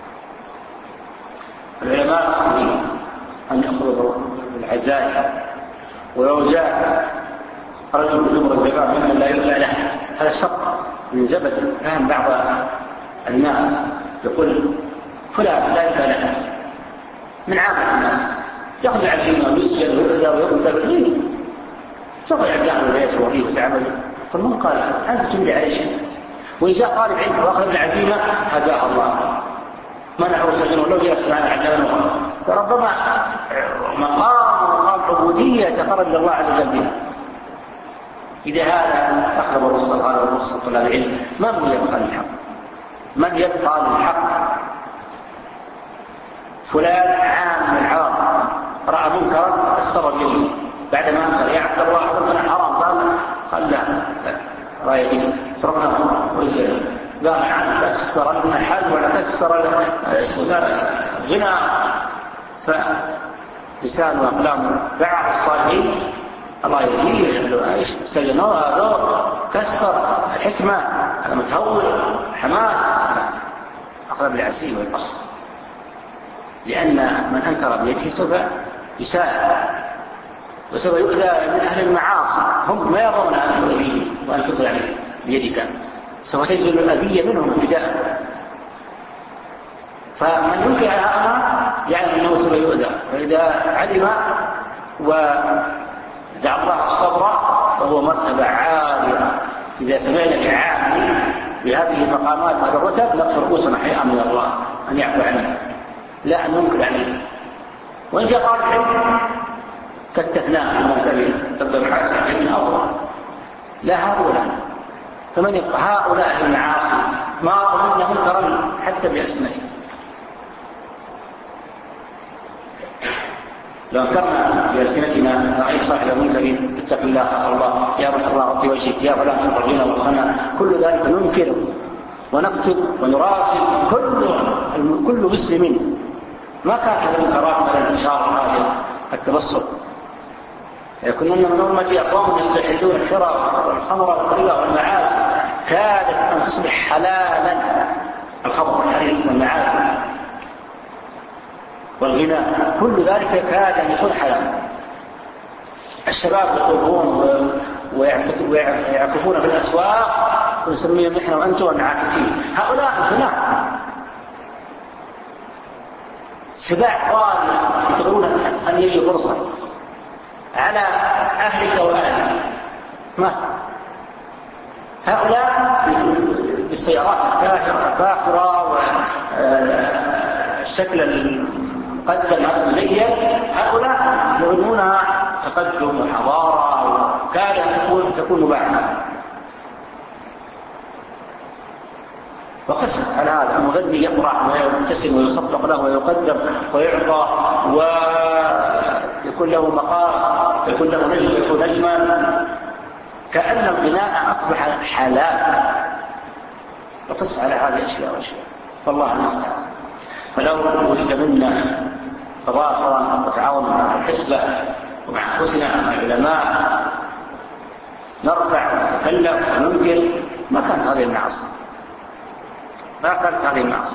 العلماء أخذوا أن يأخذوا بالعزائم، ولو جاء رجل بنبر الزكاة ممن لا يرجع له، هذا شق من زبد. فهم بعض الناس يقول فلان لا يرجع له من عامة الناس، يأخذ العزيمة ويسجل ويؤذى ويقتل ليه؟ سوف يرجع له ليس وليه وتعمل. فمن قال أنت تملي عليه شيء؟ وإن جاء طالب علم وأخذ العزيمة هداه الله، منعه سجن ولو جلس معنا عدنه، فربما مقام مقام عبودية يتقرب إلى الله عز وجل بها. إذا هذا أخذ الرخصة هذا الرخصة طلاب العلم، من يبقى للحق؟ من يبقى للحق؟ فلان عام من العوام رأى منكرا كسر بيده بعدما أنكر يا عبد الله حرم حرام، قال قال لا رايته تركنا وزنا، قال عن كسر المحل ولا كسر غنى. فلسان وأقلام بعض الصالحين الله يهديه ايش سجنوه هذا كسر الحكمة، هذا متهور حماس، أخذ بالعسير والقصر، لأن من أنكر بيده سوف يساء وسوف يؤذى من أهل المعاصي، هم ما يرون أن تؤذيه وأن تؤذى عليه بيدك، سوف تجد الأذية منهم ابتداء. فمن ينكر على هؤلاء يعلم أنه سوف يؤذى، فإذا علم ودعا الله الصبر فهو مرتبة عالية. إذا سمعنا بعامل بهذه المقامات هذا الرتب نقصر رؤوسنا حياء من الله أن يعفو عنه، لا أن ننكر عليه. وإن جاء طالب علم كاستثناء المرتبين تبدأ حاجة من أفضل، لا هؤلاء. فمن يبقى هؤلاء المعاصي ما قلنا منكرا حتى بأسمائه. لو انكرنا بألسنتنا رأي صاحب المنكر اتق الله خاف الله يا رب الله ربي وجهك يا فلان تفرجنا والخنا، كل ذلك ننكره ونكتب ونراسل كل كل مسلم. ما كان هذا الانكارات ولا الانتشار هذا التبصر. كنا من أمتي أقوام يستحلون الحرى والخمر والطريقة والمعاصي، كادت أن تصبح حلالا الخمر والحريق والمعاصي. والغناء، كل ذلك كاد أن يكون حلالا. الشباب يطوفون ويعكفون في الأسواق ونسميهم نحن وأنتم العاكسين، هؤلاء الغناء سباع ضال يطلبون أن يجوا فرصة على أهلك وأهلك. ما هؤلاء بالسيارات الفاخرة والشكل المقدم المزين، هؤلاء يريدونها تقدم وحضارة وكادت تكون تكون مباحة. وقس على هذا المغني يفرح ويبتسم ويصفق له ويقدر ويعطى ويكون له مقام، يكون له نجم، يكون نجما، كأن الغناء أصبح حلال. وقس على هذه الأشياء وأشياء، والله المستعان. فلو وجد منا تضافرا وتعاون مع الحسبة ومع أنفسنا مع العلماء نرفع ونتكلم وننكر، ما كانت هذه المعاصي، ما كانت هذه المعاصي.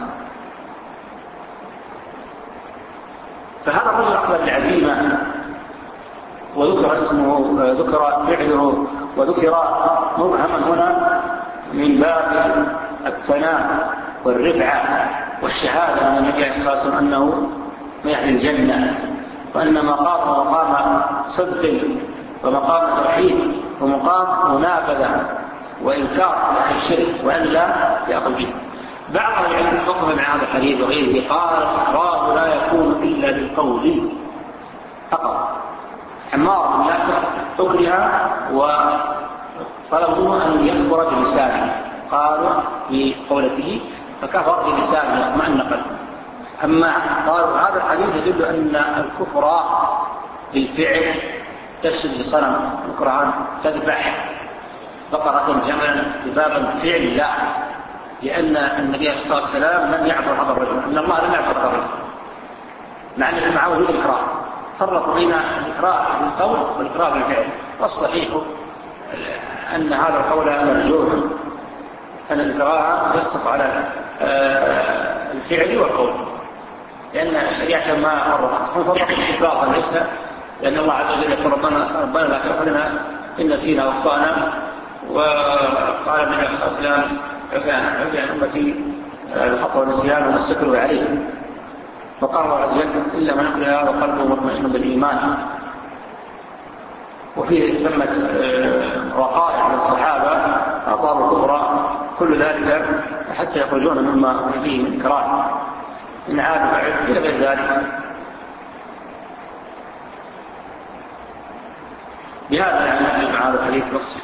فهذا الرجل أخذ بالعزيمة وذكر اسمه، ذكر فعله وذكر مبهما هنا من باب الثناء والرفعة والشهادة من النبي عليه الصلاة والسلام أنه من أهل الجنة، وأن مقامه مقام صدق ومقام توحيد ومقام منابذة وإنكار على الشرك وأن لا يأخذ به. بعض العلم وقف مع هذا الحديث وغيره قال الإكراه لا يكون إلا بالقول فقط. عمار بن ياسر أكره وطلبوه أن يخبر بلسانه، قالوا في قولته فكفر بلسانه يطمئن قلبه. أما قالوا هذا الحديث يدل أن الكفر بالفعل تسجد لصنم، يكره تذبح بقرة جملا بباب فعل لا، لأن النبي عليه الصلاة والسلام لم يعبر هذا الرجل، أن الله لم يعبر هذا الرجل، مع أنه معه الإكراه، فرق بين الإكراه بالقول والإكراه بالفعل. والصحيح أن هذا القول مرجوح، أن الإكراه يصف على الفعل والقول، لأن الشريعة ما فرقت، هم فرقوا إطلاقا ليس، لأن الله عز وجل يقول ربنا ربنا لا تأخذنا إن نسينا وأخطأنا، وقال النبي عليه الصلاة والسلام عفي عن أمتي الخطأ والنسيان وما استكروا عليه، وقال الله عز وجل إلا من أكره وقلبه مطمئن بالإيمان. وفيه ثمة وقائع للصحابة أطاروا الكبرى، كل ذلك حتى يخرجون مما فيه من إكراه إن عادوا بعد إلى غير ذلك. بهذا يعني مع هذا الحديث وقت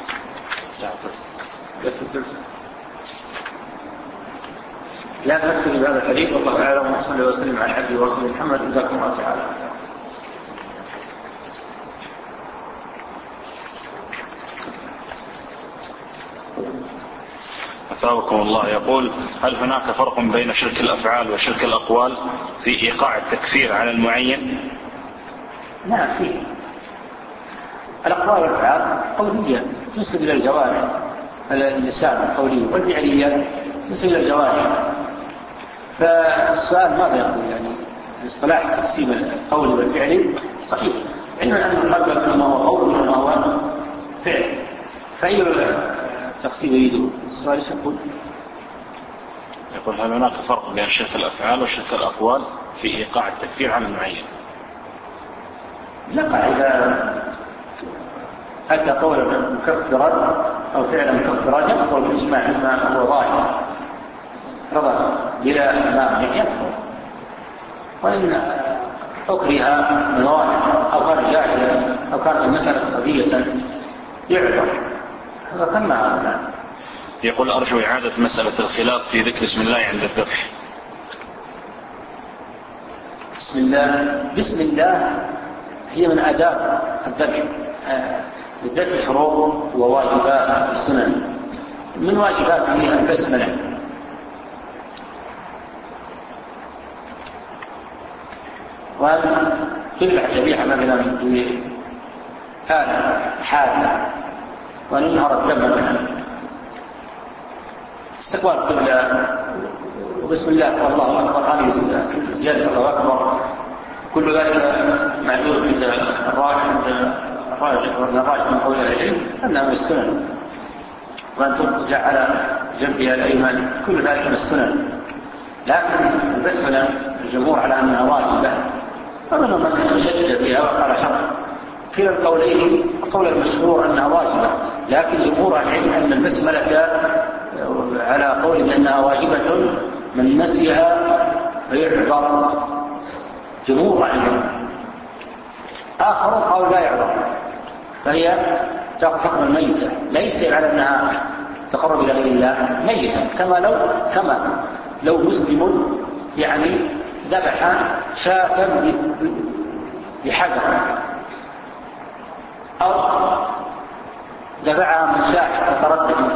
لا تذكر بهذا الحديث. والله أعلم، وصلى وسلم على عبده ورسوله محمد. جزاكم الله تعالى. أثابكم الله. يقول هل هناك فرق بين شرك الأفعال وشرك الأقوال في إيقاع التكفير على المعين؟ نعم فيه. الأقوال والأفعال قولية تنسب إلى الجوارح، اللسان القولي، والفعلية تنسب إلى الجوارح. فالسؤال ماذا يقول؟ يعني اصطلاح تقسيم القول والفعل صحيح، علما أن القلب منما هو قول ومنما هو فعل، فأي تقسيم يريده؟ السؤال يقول يقول هل هناك فرق بين شرك الأفعال وشرك الأقوال في إيقاع التكفير على المعين؟ لا، إذا أتى قولا مكفرا أو فعلا مكفرا يكفر بالإجماع مما هو ظاهر رضا بلا مانع يكفر، وإن أكره من ظاهر أو كان جاهلا أو كانت المسألة قضية يعذر، هذا كما هذا. يقول أرجو إعادة مسألة الخلاف في ذكر اسم الله عند الذبح. بسم الله بسم الله هي من آداب الذبح. الذبح شروط وواجبات السنن، من واجباته البسملة، وأن تذبح ذبيحة مثلا بآلة حادة وأن ينهر الدم مثلا، استقبال القبلة وبسم الله والله أكبر، هذه زيادة الله أكبر كل ذلك معلوم عند الراجح عند الراجح وابن الراجح من قول العلم أنها من السنن، وأن ترجع على جنبها الأيمن كل ذلك من السنن. لكن البسملة الجمهور على أنها واجبة، فمنهم من شدد بها وقال شرط. كلا القولين القول المشهور أنها واجبة، لكن جمهور العلم أن البسملة على قول بأنها واجبة من نسيها فيعذر. جمهور العلم. آخرون قالوا لا يعذر، فهي تأخذ حكم الميتة، ليس على أنها تقرب إلى غير الله، ميتة كما لو كما لو مسلم يعني ذبح شاة بحجر أو دفعها من شاة فتردد.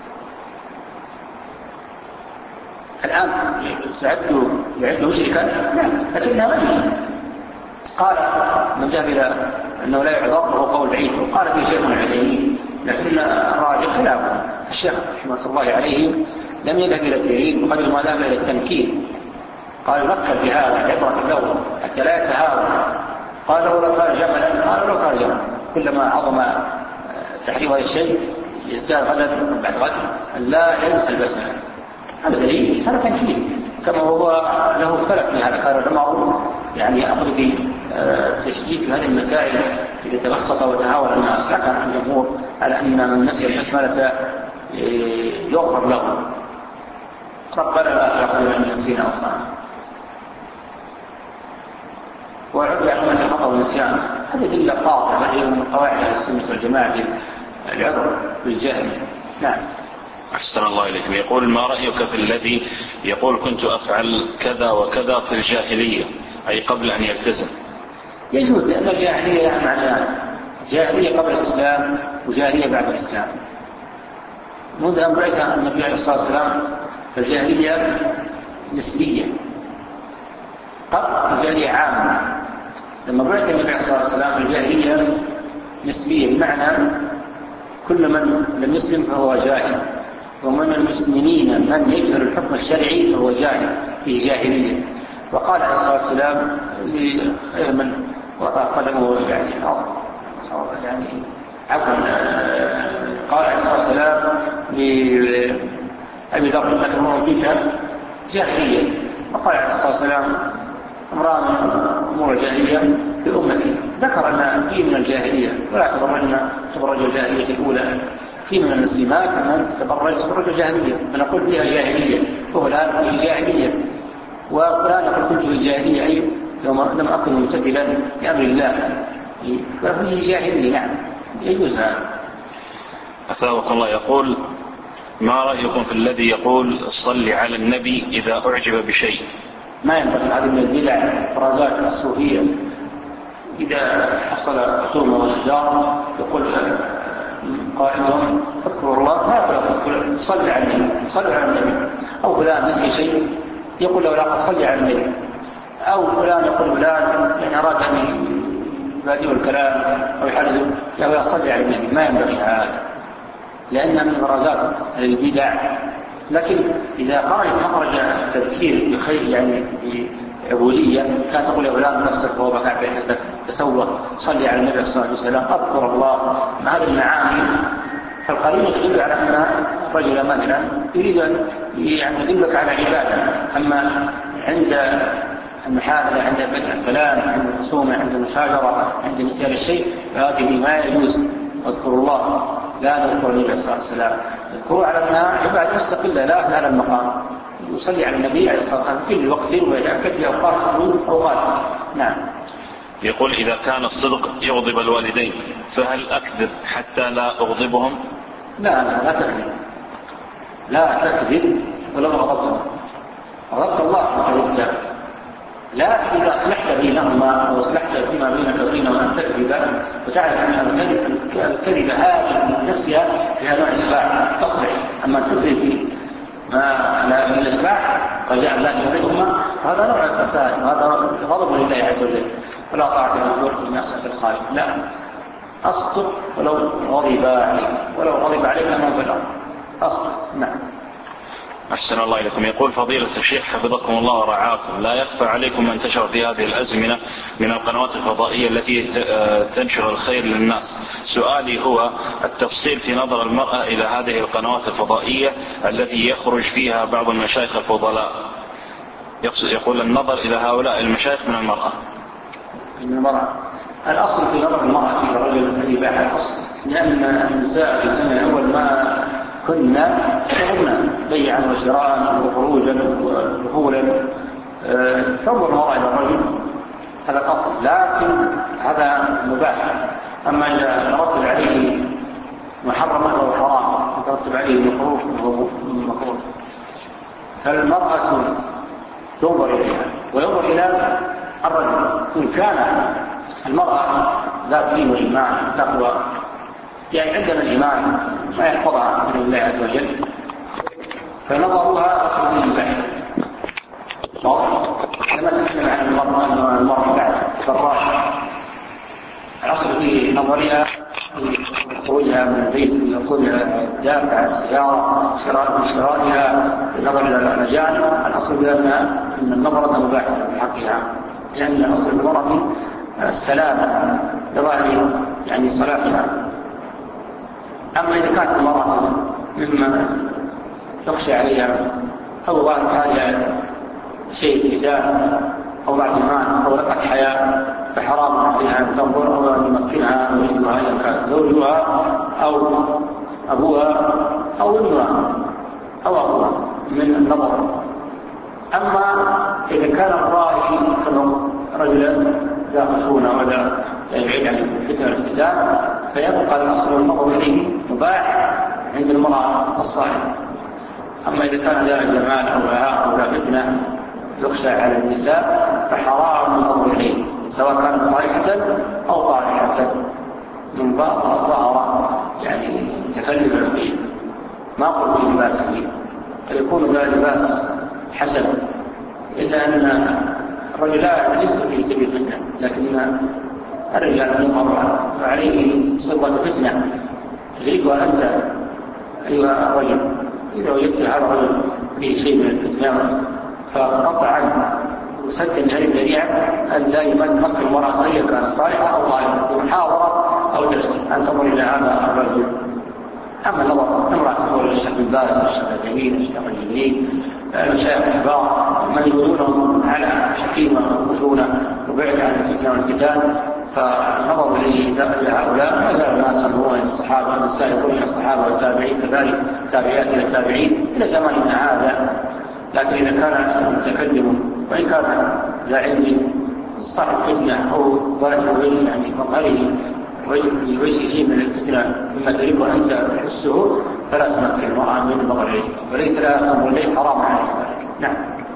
الآن يعد يعد مشركا؟ لا، لكنها ميتة. قال من ذهب إلى أنه لا يعذر وهو قول بعيد، وقال في شيخ عليه، لكن الراجح خلافه. الشيخ رحمة الله عليه لم يذهب إلى التعيين وقبل ما ذهب إلى التمكين، قال نكر بهذا عبرة له حتى لا يتهاون. قال لو كان جملا، قال لو كان جملا، كلما عظم تحريم هذا الشيء يزداد غدا بعد غد لا ينسى البسملة. هذا دليل، هذا تنكيل كما هو له سلف في هذا. كان العلماء يعني يأخذ بتشديد في هذه المسائل إذا تبسط وتهاون الناس، لكن الجمهور على أن من نسي البسملة يغفر له. ربنا لا تأخذنا أن نسينا أخطأنا. وعد علمة الخطأ والنسيان هذه دلة قاطعة، وهي من قواعد أهل السنة والجماعة العذر بالجهل. نعم. أحسن الله إليكم. يقول ما رأيك في الذي يقول كنت أفعل كذا وكذا في الجاهلية، أي قبل أن يلتزم؟ يجوز، لأن الجاهلية لها معنيان، جاهلية قبل الإسلام وجاهلية بعد الإسلام. منذ أن بعث النبي عليه الصلاة والسلام فالجاهلية نسبية، قبل الجاهلية عامة. لما بعث النبي عليه الصلاة والسلام الجاهلية نسبية، بمعنى كل من لم يسلم فهو جاهل، ومن المسلمين من يجهل الحكم الشرعي فهو جاهل في جاهلية. وقال عليه الصلاة والسلام لخير من وضع قدمه يعني يعني عفوا قال عليه الصلاة والسلام لأبي ذر إنك امرؤ فيك جاهلية. وقال عليه الصلاة والسلام امرأة من أمور الجاهلية في أمتي، ذكر أن في من الجاهلية ولا تبرجنا تبرج الجاهلية الأولى، في من المسلمات من تبرج تبرج الجاهلية، فنقول فيها جاهلية وفلان في جاهلية، وفلان يقول كنت في الجاهلية أي لم أكن ممتثلا لأمر الله، ففيه جاهلية. نعم يجوز هذا. أثابكم الله. يقول ما رأيكم في الذي يقول صل على النبي إذا أعجب بشيء؟ ما ينبغي هذه من البدع فرازات الصوفية. إذا حصل خصومة وشجار يقول قائلهم اذكروا الله، ما يقول صل على النبي، صل على النبي. أو فلان نسي شيء يقول له لا صل على النبي. أو فلان يقول فلان يعني أراد أن يبادئ الكلام أو يحدث لا صل على النبي. ما ينبغي هذا، لأنها من فرازات البدع. لكن إذا خرج مخرج التذكير بخير يعني بعبودية، كان تقول يا فلان نفسك وهو بكى في حسنك تسوى صلي على النبي صلى الله عليه وسلم، أذكر الله. مع هذه المعاني فالقرينة تدل على أن رجل مثلا يريد أن يعني يدلك على عبادة. أما عند المحاذرة، عند بدء الكلام، عند الخصومة، عند المشاجرة، عند نسيان الشيء، فهذه ما يجوز. اذكروا الله، لا نذكر النبي صلى الله عليه وسلم، اذكروا على أنها عبادة مستقلة لا في هذا المقام. يصلي على النبي عليه الصلاة والسلام في كل وقت ويتأكد في أوقات أوقات. نعم. يقول إذا كان الصدق يغضب الوالدين فهل أكذب حتى لا أغضبهم؟ لا لا لا تكذب، لا تكذب ولو غضبتهم، غضبت الله فكذبت. لا إذا أصلحت بينهما أو أصلحت فيما بينك وبينهم أن تكذب وتعرف أن الكذب هذه نفسها فيها نوع إصلاح تصلح. أما تكذب في ما لا من الإصلاح رجاء الله يغضبهما هذا نوع الفساد، وهذا غضب لله عز وجل. ولا طاعة للمخلوق في معصية الخالق. لا، أصدق ولو غضب عليك، ولو غضب عليك ما في الأرض أصدق. نعم. أحسن الله إليكم. يقول فضيلة الشيخ حفظكم الله ورعاكم، لا يخفى عليكم ما انتشر في هذه الأزمنة من القنوات الفضائية التي تنشر الخير للناس. سؤالي هو التفصيل في نظر المرأة إلى هذه القنوات الفضائية التي يخرج فيها بعض المشايخ الفضلاء. يقول النظر إلى هؤلاء المشايخ من المرأة. من المرأة الأصل في نظر المرأة في الرجل الإباحة الأصل، لأن النساء في الزمن الأول ما كنا شغلنا بيعا وشراء وخروجا ودخولا، تنظر المرأة إلى الرجل هذا الأصل، لكن هذا مباح. أما إذا ترتب عليه محرم فهو حرام، ترتب عليه مكروه فهو مكروه. فالمرأة تنظر إليها وينظر إلى الرجل إن كان المرأة ذات دين وإيمان تقوى، يعني عندنا الإيمان ما يحفظها من الله عز وجل، فنظرها أصل به البحث. كما تكلم عن المرأة أن المرأة بعد فالراجع الأصل به نظرها خروجها من البيت ليأخذها دافع السيارة شراء شرائها النظر إلى المجال. الأصل بأن أن النظرة مباحة بحقها، لأن أصل المرأة السلام لظاهر يعني صلاحها. أما إذا كانت المرأة مما يخشى عليها أو ظاهر حالها شيء كتاب أو بعد المال أو لقت حياة، فحرام عليها أن تنظر أو أن يمكنها وليها إذا كان زوجها أو أبوها أو ابنها أو أبوها من النظر. أما إذا كان الرائي كما رجلا ذا خشونة ولا يبعد عن الفتنة والافتتان، فيبقى الأصل والنظر إليه مباح عند المرأة الصالحة. أما إذا كان ذا جمال أو بهاء أو ذا فتنة يخشى على النساء فحرام النظر إليه، سواء كانت صالحة أو طالحة من ظهر يعني تكلم به ما قل به لباسه، فيكون ذا لباس حسن، إلا أن الرجلاء ليس فيه كبير فتنة، لكن الرجال يقر عليه صلة فتنة تريدها أنت أيها الرجل. إذا وجدت هذا الرجل فيه شيء من الفتنة فقطعا وسد هذه الذريعة أن لا يمكن المرأة صغيرة كانت صالحة أو ظاهرة بمحاضرة أو درس أن تمر إلى هذا الرجل. أما النظر امرأة تقول الشيخ بن باز الشيخ الجميل الشيخ الجميل المشايخ الكبار من يقولونهم على شكيمة وخشونة وبعد عن الفتنة والفتان، فالنظر إليه لهؤلاء ما زال الناس ينظرون الصحابة السائقون من الصحابة والتابعين كذلك تابعيات إلى التابعين إلى زماننا هذا. لكن إذا كان المتكلم وإن كان لا علم صاحب فتنة أو ظاهر يعني مظهره وجه شيء من الفتنة مما تريد أنت تحسه فلا تمكن المرأة من النظر إليه، وليس لا تنظر إليه حرام عليه ذلك. نعم.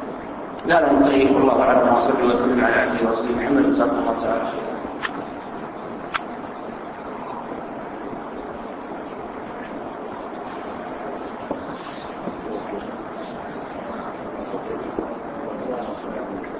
لا لا نطيب والله أعلم وصلى وسلم على عبده ورسوله محمد صلى الله عليه وسلم. Thank you.